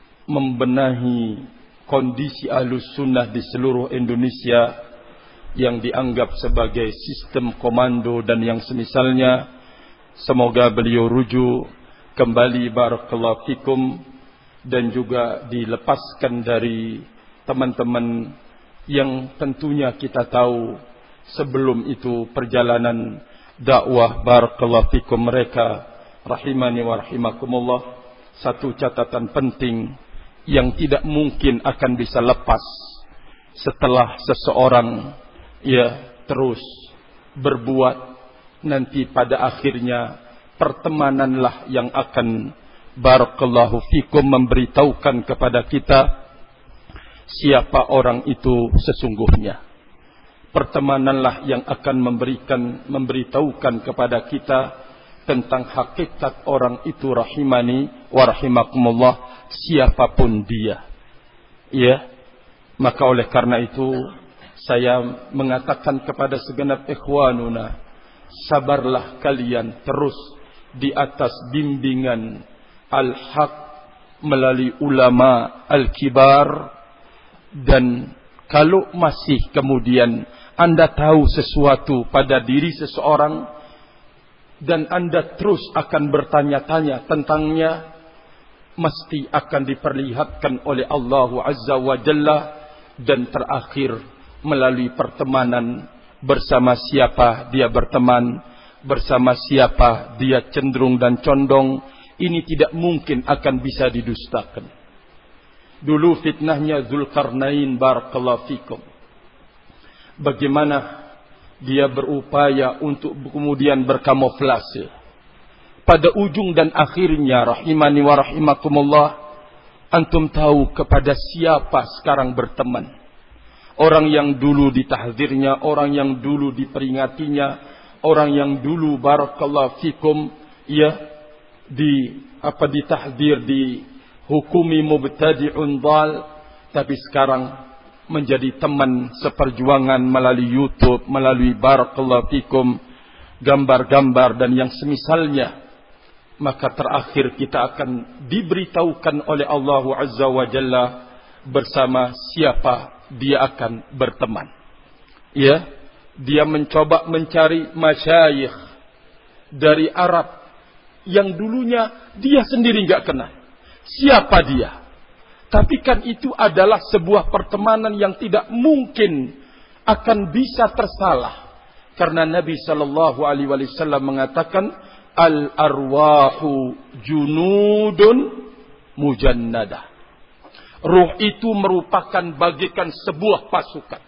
membenahi kondisi ahlus sunnah di seluruh Indonesia yang dianggap sebagai sistem komando dan yang semisalnya. Semoga beliau rujuk kembali, barakallahu fikum, dan juga dilepaskan dari teman-teman yang tentunya kita tahu sebelum itu perjalanan dakwah, barakallahu fikum, mereka, rahimani wa rahimakumullah. Satu catatan penting yang tidak mungkin akan bisa lepas setelah seseorang, ya, terus berbuat, nanti pada akhirnya pertemananlah yang akan, barakallahu fikum, memberitahukan kepada kita siapa orang itu sesungguhnya. Pertemananlah yang akan memberitahukan kepada kita tentang hakikat orang itu, rahimani wa rahimakumullah, siapapun dia. Ya, maka oleh karena itu saya mengatakan kepada segenap ikhwanuna, sabarlah kalian terus di atas bimbingan al-haq melalui ulama al-kibar. Dan kalau masih kemudian Anda tahu sesuatu pada diri seseorang dan Anda terus akan bertanya-tanya tentangnya, mesti akan diperlihatkan oleh Allah Azza wa Jalla, dan terakhir melalui pertemanan, bersama siapa dia berteman, bersama siapa dia cenderung dan condong. Ini tidak mungkin akan bisa didustakan. Dulu fitnahnya Zulkarnain, barakallahu fikum, bagaimana dia berupaya untuk kemudian berkamuflase. Pada ujung dan akhirnya, rahimani wa rahimakumullah, antum tahu kepada siapa sekarang berteman. Orang yang dulu ditahdzirnya, orang yang dulu diperingatinya, orang yang dulu, barakallahu fikum, ya, ditahdzir, dihukumi mubtadi'un dhal, tapi sekarang menjadi teman seperjuangan melalui YouTube, melalui, barakallahu fikum, gambar-gambar dan yang semisalnya. Maka terakhir kita akan diberitahukan oleh Allah Azza wa Jalla bersama siapa dia akan berteman. Ya, dia mencoba mencari masyayikh dari Arab yang dulunya dia sendiri nggak kenal. Siapa dia? Tapi kan itu adalah sebuah pertemanan yang tidak mungkin akan bisa tersalah. Karena Nabi Shallallahu Alaihi Wasallam mengatakan, al arwahu junudun mujannadah. Ruh itu merupakan bagikan sebuah pasukan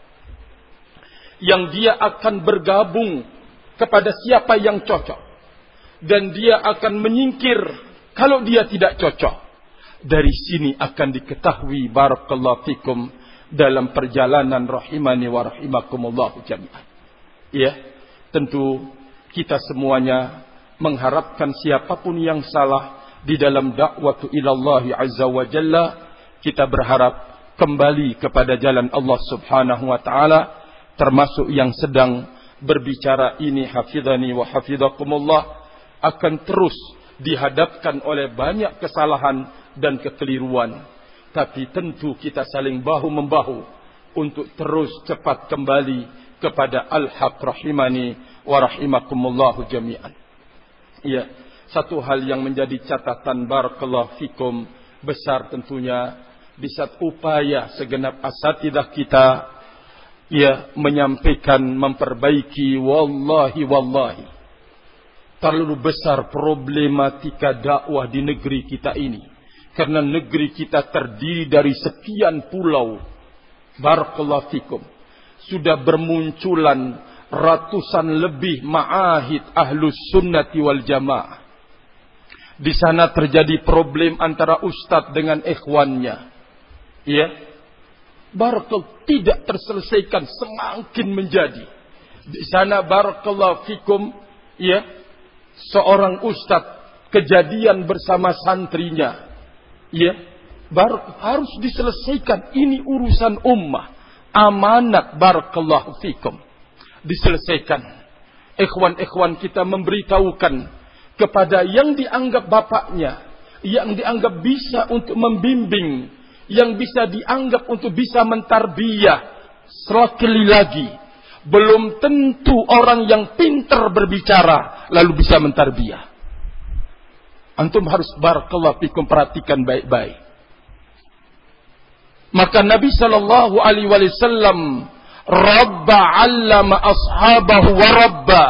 yang dia akan bergabung kepada siapa yang cocok, dan dia akan menyingkir kalau dia tidak cocok. Dari sini akan diketahui barakallahu fikum dalam perjalanan rahimani wa rahimakumullah jami'an. Ya, tentu kita semuanya mengharapkan siapapun yang salah di dalam dakwah ilallah azza wa jalla, kita berharap kembali kepada jalan Allah Subhanahu wa taala, termasuk yang sedang berbicara ini hafizani wa hafizakumullah akan terus dihadapkan oleh banyak kesalahan dan kekeliruan. Tapi tentu kita saling bahu-membahu untuk terus cepat kembali kepada al-haq rahimani wa rahimakumullahu jami'an. Ya, satu hal yang menjadi catatan barakallahu fikum besar tentunya di saat upaya segenap asatidah kita menyampaikan, memperbaiki, wallahi terlalu besar problematika dakwah di negeri kita ini. Karena negeri kita terdiri dari sekian pulau. Barakallahu fikum. Sudah bermunculan ratusan lebih ma'ahid ahlus sunnati wal jamaah. Di sana terjadi problem antara ustadz dengan ikhwannya. Ya. Barakallahu tidak terselesaikan, semakin menjadi. Di sana barakallahu fikum, ya, seorang ustadz kejadian bersama santrinya. Ya, harus diselesaikan. Ini urusan ummah, amanat barakallahu fikum. Diselesaikan. Ikhwan-ikhwan kita memberitahukan kepada yang dianggap bapaknya, yang dianggap bisa untuk membimbing, yang bisa dianggap untuk bisa mentarbiyah. Sekali lagi, belum tentu orang yang pintar berbicara lalu bisa mentarbiyah. Antum harus barakallahu fikum perhatikan baik-baik. Maka Nabi sallallahu alaihi wasallam rabba 'allama ashabahu wa rabba.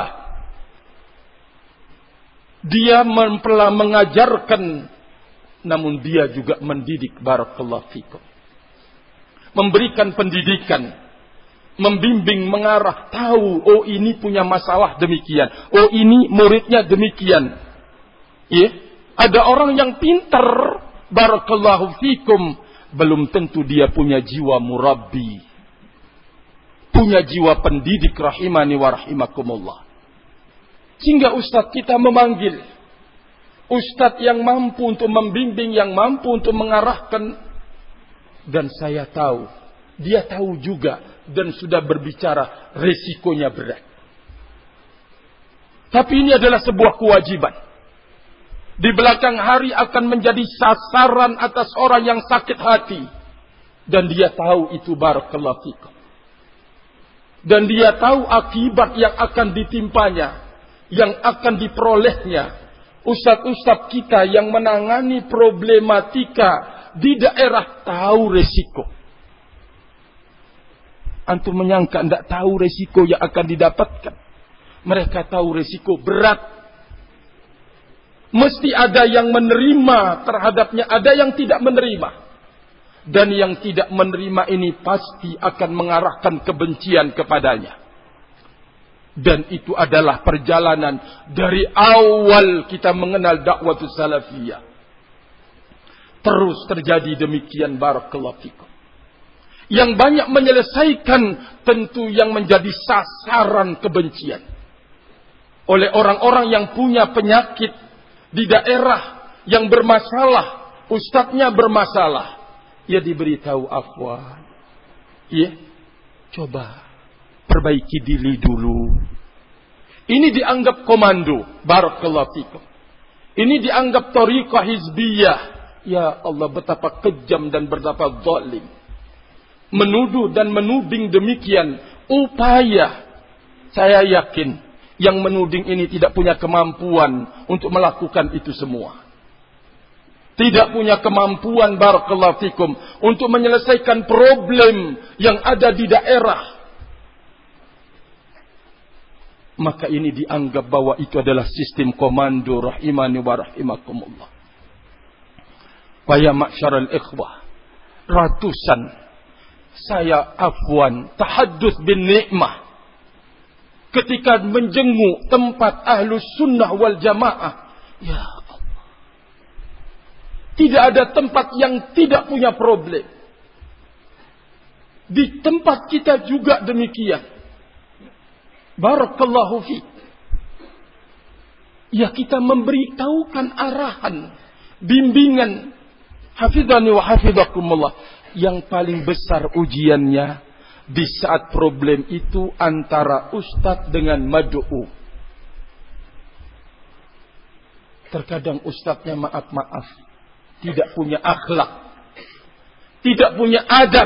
Dia mengajarkan, namun dia juga mendidik barakallahu fikum. Memberikan pendidikan, membimbing, mengarah, tahu, oh ini punya masalah demikian, oh ini muridnya demikian. Ya. Ada orang yang pintar, barakallahu fikum, belum tentu dia punya jiwa murabbi, punya jiwa pendidik rahimani wa rahimakumullah. Sehingga ustadz kita memanggil ustadz yang mampu untuk membimbing, yang mampu untuk mengarahkan. Dan saya tahu, dia tahu juga dan sudah berbicara resikonya berat. Tapi ini adalah sebuah kewajiban. Di belakang hari akan menjadi sasaran atas orang yang sakit hati. Dan dia tahu itu barakallahu fikum. Dan dia tahu akibat yang akan ditimpanya, yang akan diperolehnya. Ustadz-ustadz kita yang menangani problematika di daerah tahu resiko. Antum menyangka tidak tahu resiko yang akan didapatkan. Mereka tahu resiko berat. Mesti ada yang menerima terhadapnya, ada yang tidak menerima. Dan yang tidak menerima ini pasti akan mengarahkan kebencian kepadanya. Dan itu adalah perjalanan dari awal kita mengenal dakwah salafiyah. Terus terjadi demikian barakallahu fikum. Yang banyak menyelesaikan tentu yang menjadi sasaran kebencian. Oleh orang-orang yang punya penyakit di daerah yang bermasalah, ustadznya bermasalah, ya diberitahu akhwan, ya coba perbaiki diri dulu. Ini dianggap komando, barakallahu fikum. Ini dianggap thariqah hizbiyah. Ya Allah, betapa kejam dan betapa zalim. Menuduh dan menuding demikian upaya. Saya yakin yang menuding ini tidak punya kemampuan untuk melakukan itu semua. Tidak punya kemampuan, barakallahu fikum, untuk menyelesaikan problem yang ada di daerah. Maka ini dianggap bahwa itu adalah sistem komando, rahimani wa rahimakumullah. Waya ma'syaral ikhwah, ratusan saya afwan tahadduts bin ni'mah ketika menjenguk tempat Ahlus Sunnah wal Jamaah. Ya Allah, tidak ada tempat yang tidak punya problem. Di tempat kita juga demikian. Barakallahu fiik. Ya, kita memberitahukan arahan, bimbingan. Hafidhani wa hafidhakumullah. Yang paling besar ujiannya di saat problem itu antara ustadz dengan mad'u. Terkadang ustadznya maaf-maaf, tidak punya akhlak, tidak punya adab,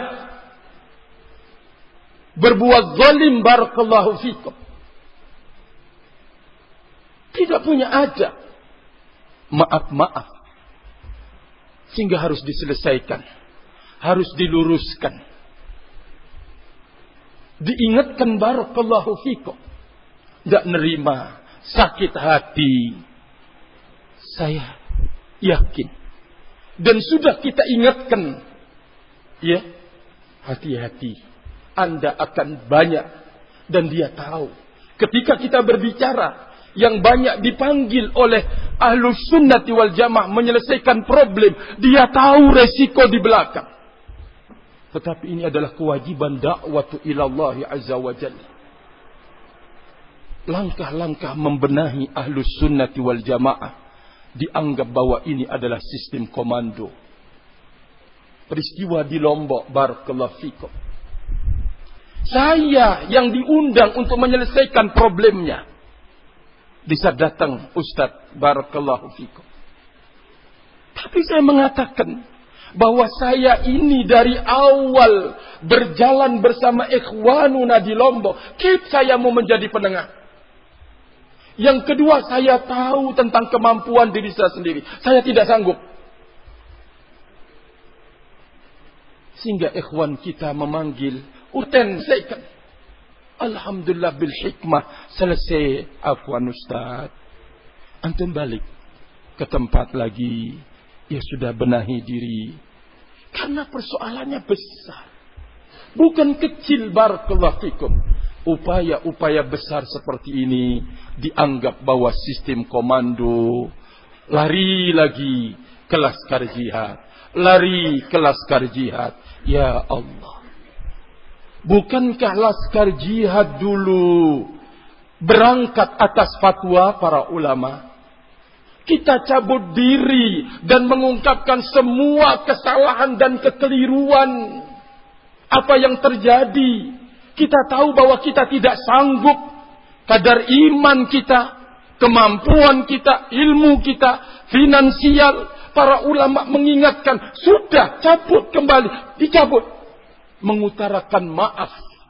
berbuat zalim, barakallahu fikum, tidak punya adab, maaf-maaf, sehingga harus diselesaikan, harus diluruskan. Diingatkan, barakallahu fikum, tidak nerima, sakit hati. Saya yakin dan sudah kita ingatkan, ya, hati-hati, Anda akan banyak, dan dia tahu ketika kita berbicara yang banyak dipanggil oleh Ahlus Sunnati wal Jamaah menyelesaikan problem, dia tahu resiko di belakang. Tetapi ini adalah kewajiban dakwatu ilallahi azza wa jalla. Langkah-langkah membenahi Ahlus Sunnati wal Jamaah dianggap bahwa ini adalah sistem komando. Peristiwa di Lombok, barakallahu fikum, saya yang diundang untuk menyelesaikan problemnya. Di saat datang Ustaz, barakallahu fikum, tapi saya mengatakan bahwa saya ini dari awal berjalan bersama ikhwanuna di Lombok. Saya mau menjadi penengah. Yang kedua, saya tahu tentang kemampuan diri saya sendiri. Saya tidak sanggup. Sehingga ikhwan kita memanggil, selesaikan. Alhamdulillah bil hikmah, selesai. Afwan Ustaz, antum balik ke tempat lagi. Ya sudah, benahi diri. Karena persoalannya besar, bukan kecil, barakallahu fikum. Upaya-upaya besar seperti ini dianggap bahwa sistem komando. Lari lagi ke laskar jihad, lari ke laskar jihad. Ya Allah, bukankah laskar jihad dulu berangkat atas fatwa para ulama? Kita cabut diri dan mengungkapkan semua kesalahan dan kekeliruan apa yang terjadi. Kita tahu bahwa kita tidak sanggup, kadar iman kita, kemampuan kita, ilmu kita, finansial. Para ulama mengingatkan, sudah cabut kembali, dicabut. Mengutarakan maaf.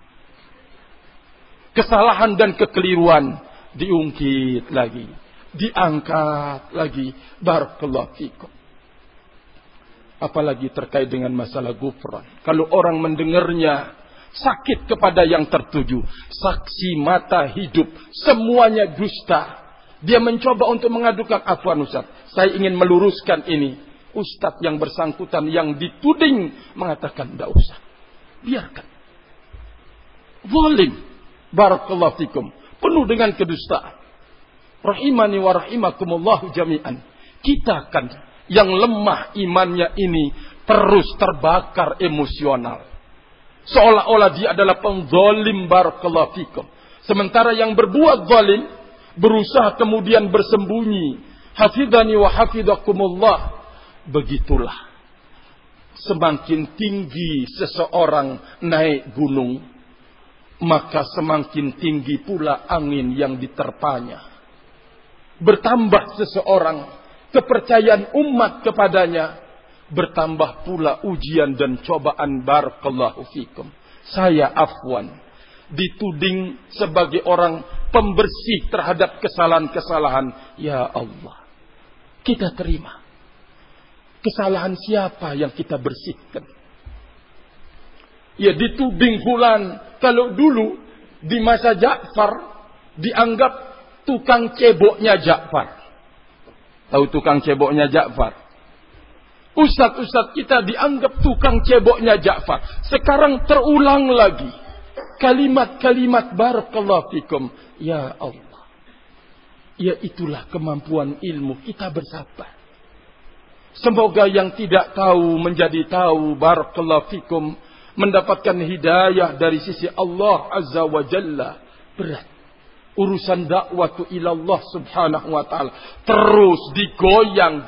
Kesalahan dan kekeliruan diungkit lagi, diangkat lagi, barakallahu fikum. Apalagi terkait dengan masalah gufran. Kalau orang mendengarnya sakit kepada yang tertuju, saksi mata hidup, semuanya dusta. Dia mencoba untuk mengadukan, afwan Ustaz, saya ingin meluruskan ini. Ustaz yang bersangkutan yang dituding mengatakan, tidak usah, biarkan. Zalim, barakallahu fikum, penuh dengan kedustaan. Rahimani wa rahimakumullah jami'an. Kita kan yang lemah imannya ini terus terbakar emosional. Seolah-olah dia adalah penzalim, barakallahu fikum. Sementara yang berbuat zalim berusaha kemudian bersembunyi. Hafidhani wa hafidhakumullah. Begitulah. Semakin tinggi seseorang naik gunung, maka semakin tinggi pula angin yang diterpanya. Bertambah seseorang kepercayaan umat kepadanya, bertambah pula ujian dan cobaan, barakallahu fikum. Saya afwan, dituding sebagai orang pembersih terhadap kesalahan-kesalahan. Ya Allah, kita terima. Kesalahan siapa yang kita bersihkan? Ya, dituding fulan. Kalau dulu di masa Ja'far dianggap tukang ceboknya Ja'far. Tahu tukang ceboknya Ja'far? Ustaz-ustaz kita dianggap tukang ceboknya Ja'far. Sekarang terulang lagi kalimat-kalimat barakallahu fikum. Ya Allah, ya itulah kemampuan ilmu, kita bersabar. Semoga yang tidak tahu menjadi tahu, barakallahu fikum, mendapatkan hidayah dari sisi Allah Azza wa Jalla. Berat urusan dakwah ila Allah Subhanahu wa taala, terus digoyang,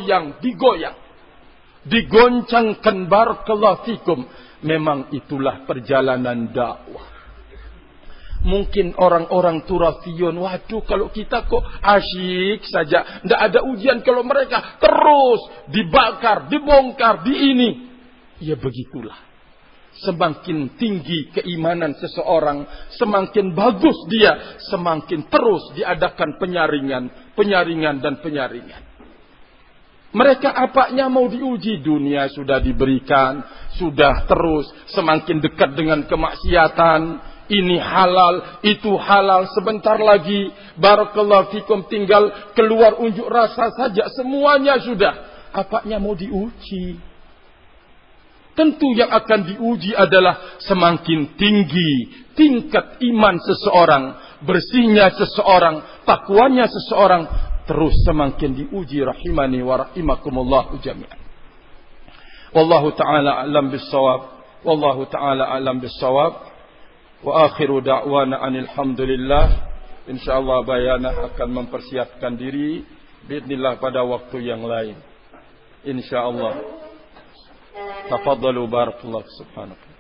digoncangkan, barakallahu fikum. Memang itulah perjalanan dakwah. Mungkin orang-orang turafiyun, waduh kalau kita kok asyik saja, tidak ada ujian. Kalau mereka terus dibakar, dibongkar, di ini. Ya begitulah. Semakin tinggi keimanan seseorang, semakin bagus dia, semakin terus diadakan penyaringan dan penyaringan. Mereka apanya mau diuji? Dunia sudah diberikan, sudah terus semakin dekat dengan kemaksiatan. Ini halal, itu halal. Sebentar lagi, barakallahu fikum, tinggal keluar unjuk rasa saja, semuanya sudah. Apanya mau diuji? Tentu yang akan diuji adalah semakin tinggi tingkat iman seseorang, bersihnya seseorang, takwanya seseorang, terus semakin diuji. Rahimani wa rahimakumullah jami'an. Wallahu ta'ala a'lam bis-shawab. Wallahu ta'ala a'lam bis-shawab. Wa akhiru da'wana anil hamdulillah. Insyaallah Bayanah akan mempersiapkan diri biidznillah pada waktu yang lain. Insyaallah. Tafadhalu barakallahu subhanahu.